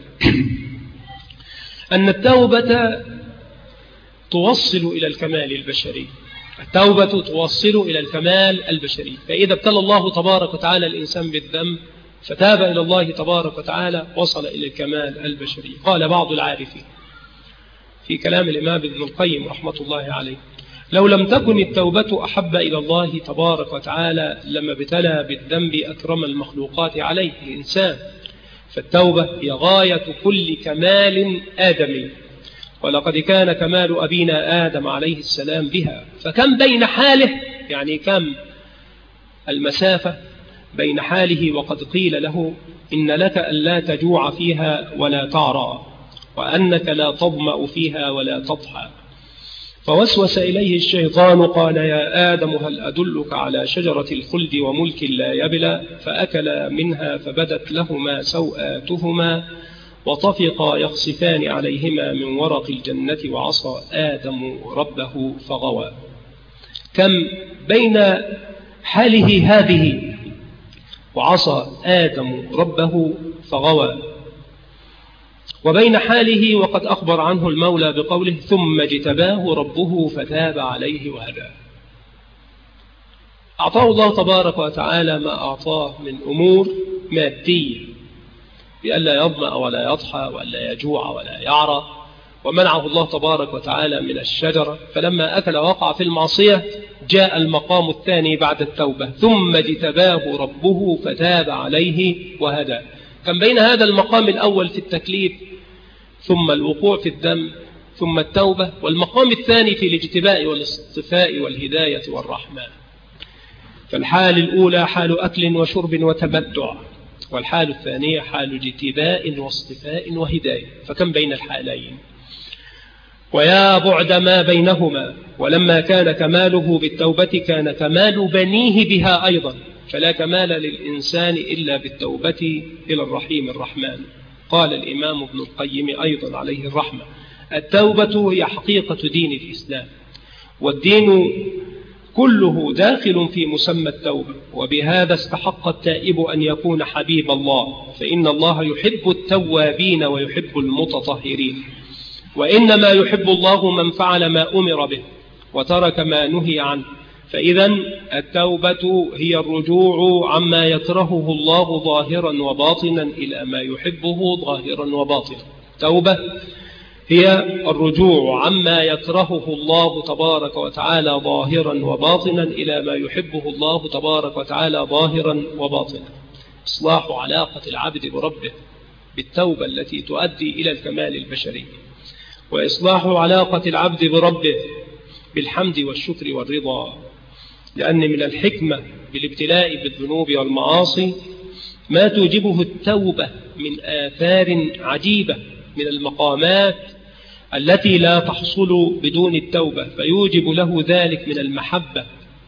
S1: أن التوبة توصل إلى الكمال البشري، التوبة توصل إلى الكمال البشري. فإذا ابتلى الله تبارك وتعالى الإنسان بالذنب فتاب إلى الله تبارك وتعالى وصل إلى الكمال البشري. قال بعض العارفين في كلام الإمام ابن القيم رحمة الله عليه: لو لم تكن التوبة أحب إلى الله تبارك وتعالى لما ابتلى بالذنب أكرم المخلوقات عليه الإنسان. فالتوبة هي غاية كل كمال آدمي، ولقد كان كمال أبينا آدم عليه السلام بها. فكم بين حاله، يعني كم المسافة بين حاله وقد قيل له إن لك ألا تجوع فيها ولا تعرى، وأنك لا تظمأ فيها ولا تضحى. فوسوس إليه الشيطان قال: يا آدم هل أدلك على شجرة الخلد وملك لا يبلى؟ فأكلا منها فبدت لهما سوآتهما وطفقا يخصفان عليهما من ورق الجنة وعصى آدم ربه فغوى. كم بين حاله هذه وعصى آدم ربه فغوى، وبين حاله وقد أخبر عنه المولى بقوله: ثم اجتباه ربه فتاب عليه وهداه. أعطاه الله تبارك وتعالى ما أعطاه من أمور مادية، بألا يظمأ ولا يضحى ولا يجوع ولا يعرى، ومنعه الله تبارك وتعالى من الشجرة، فلما أكل وقع في المعصية جاء المقام الثاني بعد التوبة: ثم اجتباه ربه فتاب عليه وهداه. كان بين هذا المقام الأول في التكليف، ثم الوقوع في الذنب، ثم التوبة، والمقام الثاني في الاجتباء والاصطفاء والهداية والرحمة. فالحال الأولى حال أكل وشرب وتمتع، والحال الثانية حال اجتباء واصطفاء وهداية. فكم بين الحالين، ويا بعد ما بينهما. ولما كان كماله بالتوبة كان كمال بنيه بها أيضا، فلا كمال للإنسان إلا بالتوبة إلى الرحيم الرحمن. قال الإمام ابن القيم أيضا عليه الرحمة: التوبة هي حقيقة دين الإسلام، والدين كله داخل في مسمى التوبة، وبهذا استحق التائب أن يكون حبيب الله، فإن الله يحب التوابين ويحب المتطهرين. وإنما يحب الله من فعل ما أمر به وترك ما نهي عنه. فإذا التوبة هي الرجوع عما يكرهه الله ظاهرا وباطنا إلى ما يحبه ظاهرا وباطنا. التوبة هي الرجوع عما يكرهه الله تبارك وتعالى ظاهرا وباطنا إلى ما يحبه الله تبارك وتعالى ظاهرا وباطنا. إصلاح علاقة العبد بربه بالتوبة التي تؤدي إلى الكمال البشري، وإصلاح علاقة العبد بربه بالحمد والشكر والرضا. لأن من الحكمة بالابتلاء بالذنوب والمعاصي ما توجبه التوبة من آثار عجيبة من المقامات التي لا تحصل بدون التوبة، فيوجب له ذلك من المحبة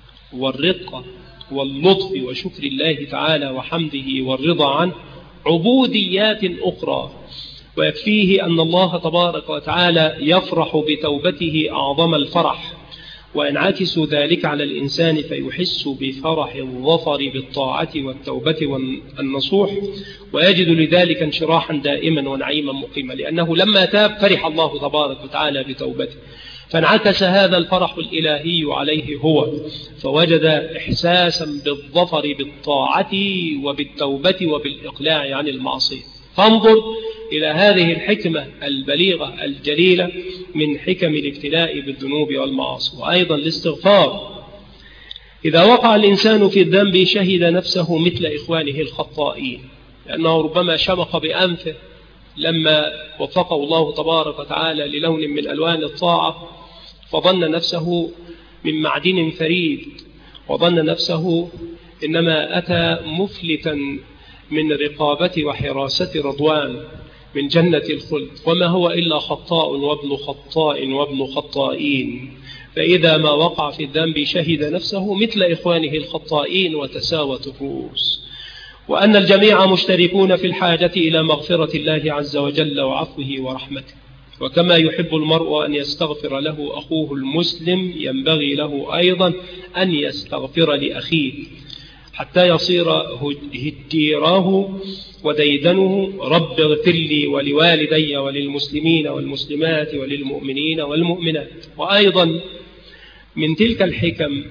S1: والرقة واللطف وشكر الله تعالى وحمده والرضا عنه عبوديات أخرى. ويكفيه أن الله تبارك وتعالى يفرح بتوبته أعظم الفرح، وينعكس ذلك على الإنسان فيحس بفرح الظفر بالطاعة والتوبة والنصوح، ويجد لذلك انشراحا دائما ونعيما مقيما، لأنه لما تاب فرح الله تبارك وتعالى بتوبته، فانعكس هذا الفرح الإلهي عليه هو، فوجد إحساسا بالظفر بالطاعة وبالتوبة وبالإقلاع عن المعصية. فانظر إلى هذه الحكمة البليغة الجليلة من حكم الابتلاء بالذنوب والمعاصي. وأيضا الاستغفار، إذا وقع الإنسان في الذنب شهد نفسه مثل إخوانه الخطائين، لأنه ربما شمخ بأنفه لما وفقه الله تبارك وتعالى للون من ألوان الطاعة، فظن نفسه من معدن فريد، وظن نفسه إنما أتى مفلتا من رقابة وحراسة رضوان من جنة الخلد، وما هو إلا خطاء وابن خطاء وابن خطائين، فإذا ما وقع في الذنب شهد نفسه مثل إخوانه الخطائين وتساوت الرؤوس، وأن الجميع مشتركون في الحاجة إلى مغفرة الله عز وجل وعفوه ورحمته. وكما يحب المرء أن يستغفر له أخوه المسلم ينبغي له أيضا أن يستغفر لأخيه حتى يصير هديراه وديدنه: رب اغفر لي ولوالدي وللمسلمين والمسلمات وللمؤمنين والمؤمنات. وأيضا من تلك الحكم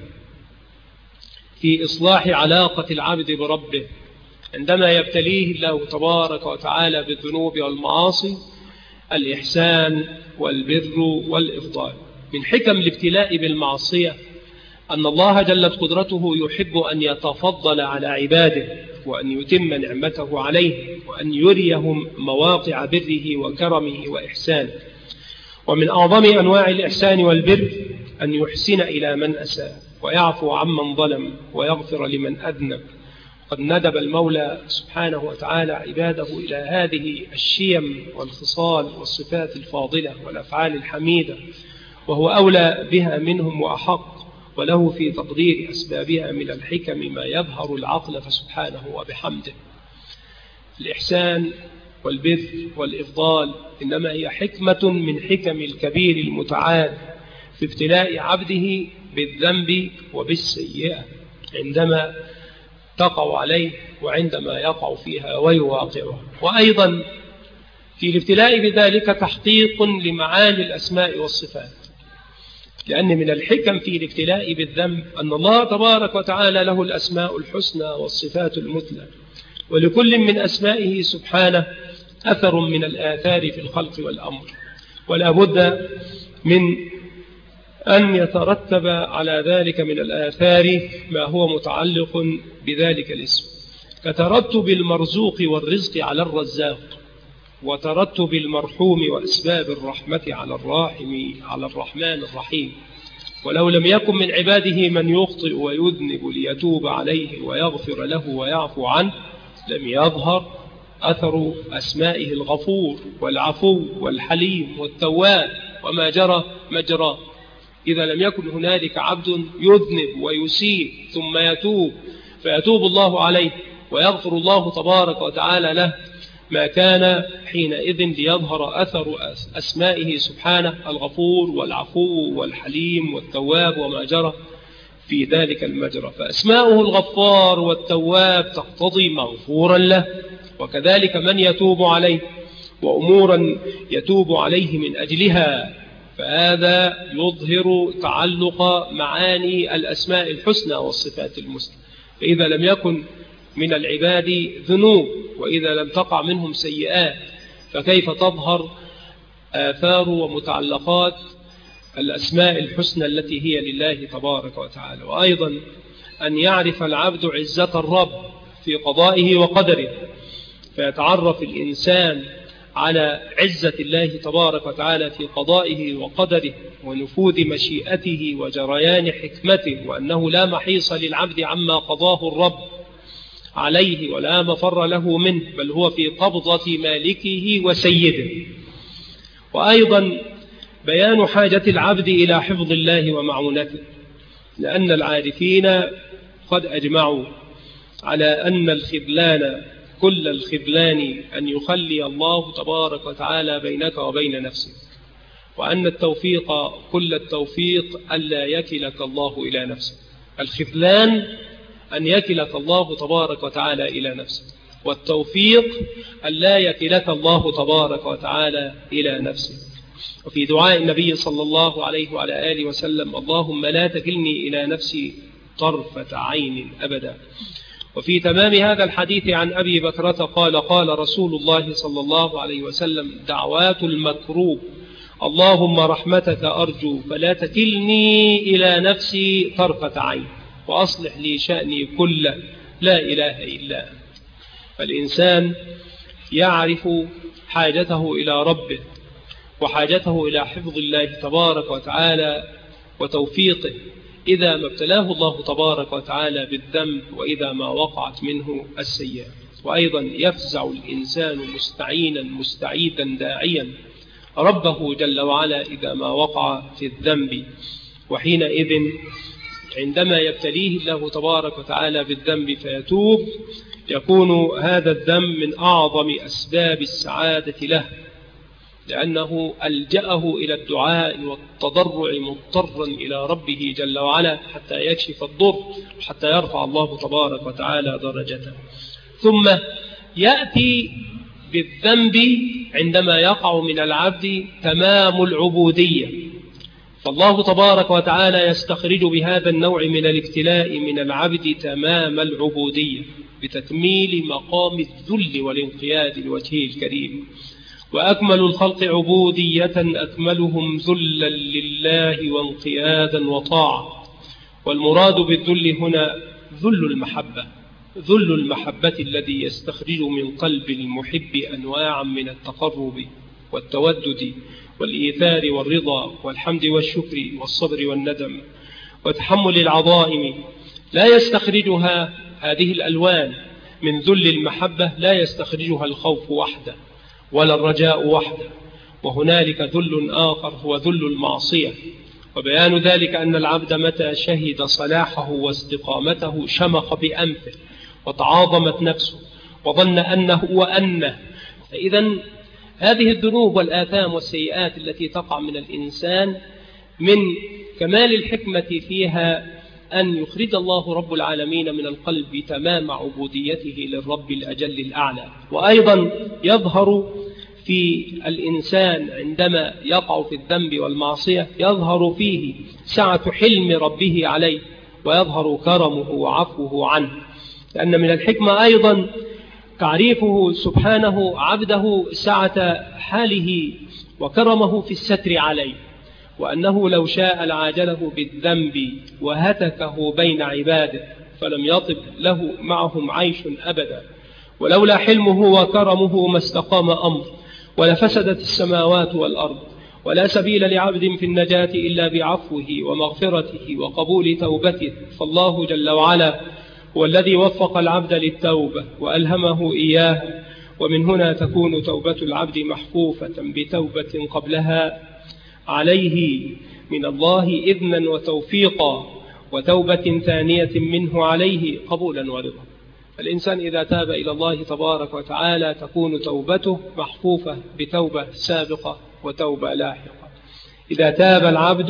S1: في إصلاح علاقة العبد بربه عندما يبتليه الله تبارك وتعالى بالذنوب والمعاصي الإحسان والبر والإفضال. من حكم الابتلاء بالمعصية أن الله جلت قدرته يحب أن يتفضل على عباده وأن يتم نعمته عليه وأن يريهم مواقع بره وكرمه وإحسانه. ومن أعظم أنواع الإحسان والبر أن يحسن إلى من أساء ويعفو عمن ظلم ويغفر لمن أذنب. قد ندب المولى سبحانه وتعالى عباده إلى هذه الشيم والخصال والصفات الفاضلة والأفعال الحميدة، وهو أولى بها منهم وأحق، وله في تقدير أسبابها من الحكم ما يبهر العقل فسبحانه وبحمده. الإحسان والبر والإفضال إنما هي حكمة من حكم الكبير المتعال في ابتلاء عبده بالذنب وبالسيئة عندما تقع عليه وعندما يقع فيها ويواقعها. وأيضا في الابتلاء بذلك تحقيق لمعاني الأسماء والصفات، لأن من الحكم في الابتلاء بالذنب أن الله تبارك وتعالى له الأسماء الحسنى والصفات المثلى، ولكل من أسمائه سبحانه أثر من الآثار في الخلق والأمر، ولا بد من أن يترتب على ذلك من الآثار ما هو متعلق بذلك الاسم، كترتب المرزوق والرزق على الرزاق، وترتب المرحوم وأسباب الرحمة على الرحمن الرحيم. ولو لم يكن من عباده من يخطئ ويذنب ليتوب عليه ويغفر له ويعفو عنه لم يظهر أثر أسمائه الغفور والعفو والحليم والتواب وما جرى مجراه. إذا لم يكن هنالك عبد يذنب ويسيء ثم يتوب فيتوب الله عليه ويغفر الله تبارك وتعالى له، ما كان حينئذ ليظهر أثر أسمائه سبحانه الغفور والعفو والحليم والتواب وما جرى في ذلك المجرى. فأسماؤه الغفار والتواب تقتضي مغفورا له، وكذلك من يتوب عليه وأمورا يتوب عليه من أجلها، فهذا يظهر تعلق معاني الأسماء الحسنى والصفات المثلى. فإذا لم يكن من العباد ذنوب وإذا لم تقع منهم سيئات فكيف تظهر آثار ومتعلقات الأسماء الحسنى التي هي لله تبارك وتعالى. وأيضا أن يعرف العبد عزة الرب في قضائه وقدره، فيتعرف الإنسان على عزة الله تبارك وتعالى في قضائه وقدره ونفوذ مشيئته وجريان حكمته، وأنه لا محيص للعبد عما قضاه الرب عليه ولا مفر له منه، بل هو في قبضة مالكه وسيده. وأيضا بيان حاجة العبد إلى حفظ الله ومعونته، لأن العارفين قد أجمعوا على أن الخذلان كل الخذلان أن يخلي الله تبارك وتعالى بينك وبين نفسك، وأن التوفيق كل التوفيق ألا يكلك الله إلى نفسك. الخذلان أن يكلك الله تبارك وتعالى إلى نفسك، والتوفيق ألا يكلك الله تبارك وتعالى إلى نفسك. وفي دعاء النبي صلى الله عليه وعلى آله وسلم: اللهم لا تكلني إلى نفسي طرفة عين أبدا. وفي تمام هذا الحديث عن أبي بكرة قال: قال رسول الله صلى الله عليه وسلم: دعوات المكروب اللهم رحمتك أرجو فلا تكلني إلى نفسي طرفة عين وأصلح لي شأني كله لا إله إلا أنت. فالإنسان يعرف حاجته إلى ربه وحاجته إلى حفظ الله تبارك وتعالى وتوفيقه إذا ما ابتلاه الله تبارك وتعالى بالذنب وإذا ما وقعت منه السيئة. وأيضا يفزع الإنسان مستعينا مستعيدا داعيا ربه جل وعلا إذا ما وقع في الذنب. وحينئذ عندما يبتليه الله تبارك وتعالى بالذنب فيتوب يكون هذا الذنب من أعظم أسباب السعادة له، لأنه ألجأه إلى الدعاء والتضرع مضطرا إلى ربه جل وعلا حتى يكشف الضر وحتى يرفع الله تبارك وتعالى درجته. ثم يأتي بالذنب عندما يقع من العبد تمام العبودية، فالله تبارك وتعالى يستخرج بهذا النوع من الابتلاء من العبد تمام العبودية بتكميل مقام الذل والانقياد لوجهه الكريم. وأكمل الخلق عبودية أكملهم ذلا لله وانقيادا وطاعة. والمراد بالذل هنا ذل المحبة، ذل المحبة الذي يستخرج من قلب المحب أنواعا من التقرب والتودد والإيثار والرضا والحمد والشكر والصبر والندم وتحمل العظائم. لا يستخرجها هذه الألوان من ذل المحبة، لا يستخرجها الخوف وحده ولا الرجاء وحده، وهنالك ذل آخر هو ذل المعصية. وبيان ذلك أن العبد متى شهد صلاحه واستقامته شمخ بأنفه وتعاظمت نفسه وظن أنه وأنه. فإذا هذه الذنوب والآثام والسيئات التي تقع من الإنسان من كمال الحكمة فيها أن يخرج الله رب العالمين من القلب تمام عبوديته للرب الأجل الأعلى. وأيضا يظهر في الإنسان عندما يقع في الذنب والمعصية يظهر فيه سعة حلم ربه عليه ويظهر كرمه وعفوه عنه، لأن من الحكمة أيضا تعريفه سبحانه عبده سعة حاله وكرمه في الستر عليه، وأنه لو شاء لعاجله بالذنب وهتكه بين عباده فلم يطب له معهم عيش أبدا. ولولا حلمه وكرمه ما استقام أمر ولفسدت السماوات والأرض، ولا سبيل لعبد في النجاة إلا بعفوه ومغفرته وقبول توبته. فالله جل وعلا هو الذي وفق العبد للتوبة وألهمه إياه، ومن هنا تكون توبة العبد محفوفة بتوبة قبلها عليه من الله إذنا وتوفيقا، وتوبة ثانية منه عليه قبولا ورضا. الإنسان إذا تاب إلى الله تبارك وتعالى تكون توبته محفوفة بتوبة سابقة وتوبة لاحقة. إذا تاب العبد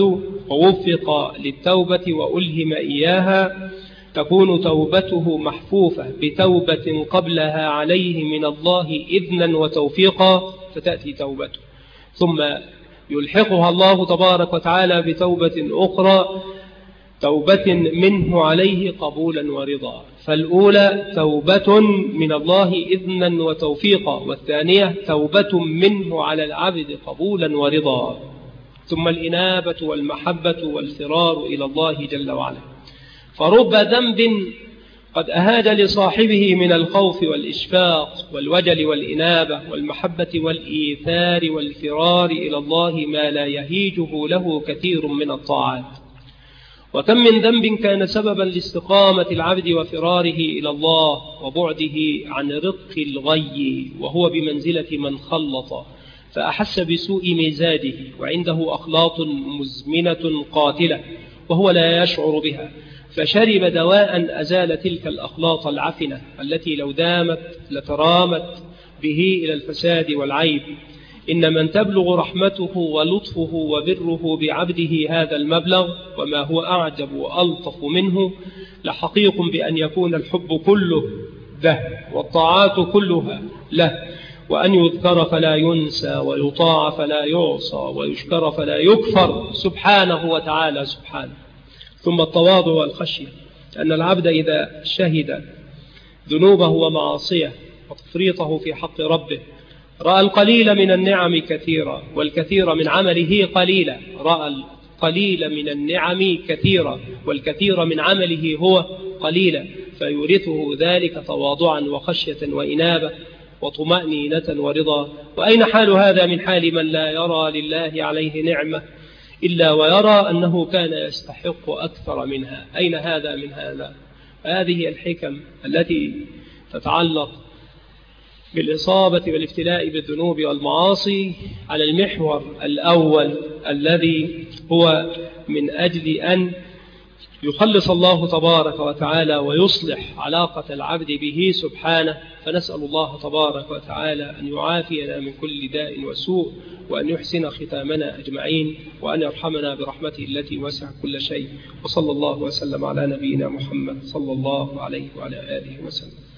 S1: ووفق للتوبة وألهم إياها تكون توبته محفوفة بتوبة قبلها عليه من الله إذنا وتوفيقا فتأتي توبته، ثم يلحقها الله تبارك وتعالى بتوبة أخرى توبة منه عليه قبولا ورضا. فالأولى توبة من الله إذنا وتوفيقا، والثانية توبة منه على العبد قبولا ورضا. ثم الإنابة والمحبة والفرار إلى الله جل وعلا. فرب ذنب قد أهاج لصاحبه من الخوف والإشفاق والوجل والإنابة والمحبة والإيثار والفرار إلى الله ما لا يهيجه له كثير من الطاعات. وكم من ذنب كان سببا لاستقامة العبد وفراره إلى الله وبعده عن رق الغي، وهو بمنزلة من خلط فأحس بسوء مزاجه وعنده أخلاط مزمنة قاتلة وهو لا يشعر بها، فشرب دواء أزال تلك الأخلاط العفنة التي لو دامت لترامت به إلى الفساد والعيب. إن من تبلغ رحمته ولطفه وبره بعبده هذا المبلغ وما هو أعجب وألطف منه لحقيق بأن يكون الحب كله له والطاعات كلها له، وأن يذكر فلا ينسى ويطاع فلا يعصى ويشكر فلا يكفر سبحانه وتعالى سبحانه. ثم التواضع والخشية، أن العبد إذا شهد ذنوبه ومعاصيه وتفريطه في حق ربه رأى القليل من النعم كثيرا والكثير من عمله قليلا، رأى القليل من النعم كثيرا والكثير من عمله هو قليلا، فيورثه ذلك تواضعا وخشية وإنابة وطمأنينة ورضا. وأين حال هذا من حال من لا يرى لله عليه نعمة إلا ويرى أنه كان يستحق أكثر منها؟ أين هذا من هذا؟ هذه الحكم التي تتعلق بالإصابة والابتلاء بالذنوب والمعاصي على المحور الأول الذي هو من أجل أن يخلص الله تبارك وتعالى ويصلح علاقة العبد به سبحانه. فنسأل الله تبارك وتعالى أن يعافينا من كل داء وسوء، وأن يحسن ختامنا أجمعين، وأن يرحمنا برحمته التي وسعت كل شيء. وصلى الله وسلم على نبينا محمد صلى الله عليه وعلى آله وسلم.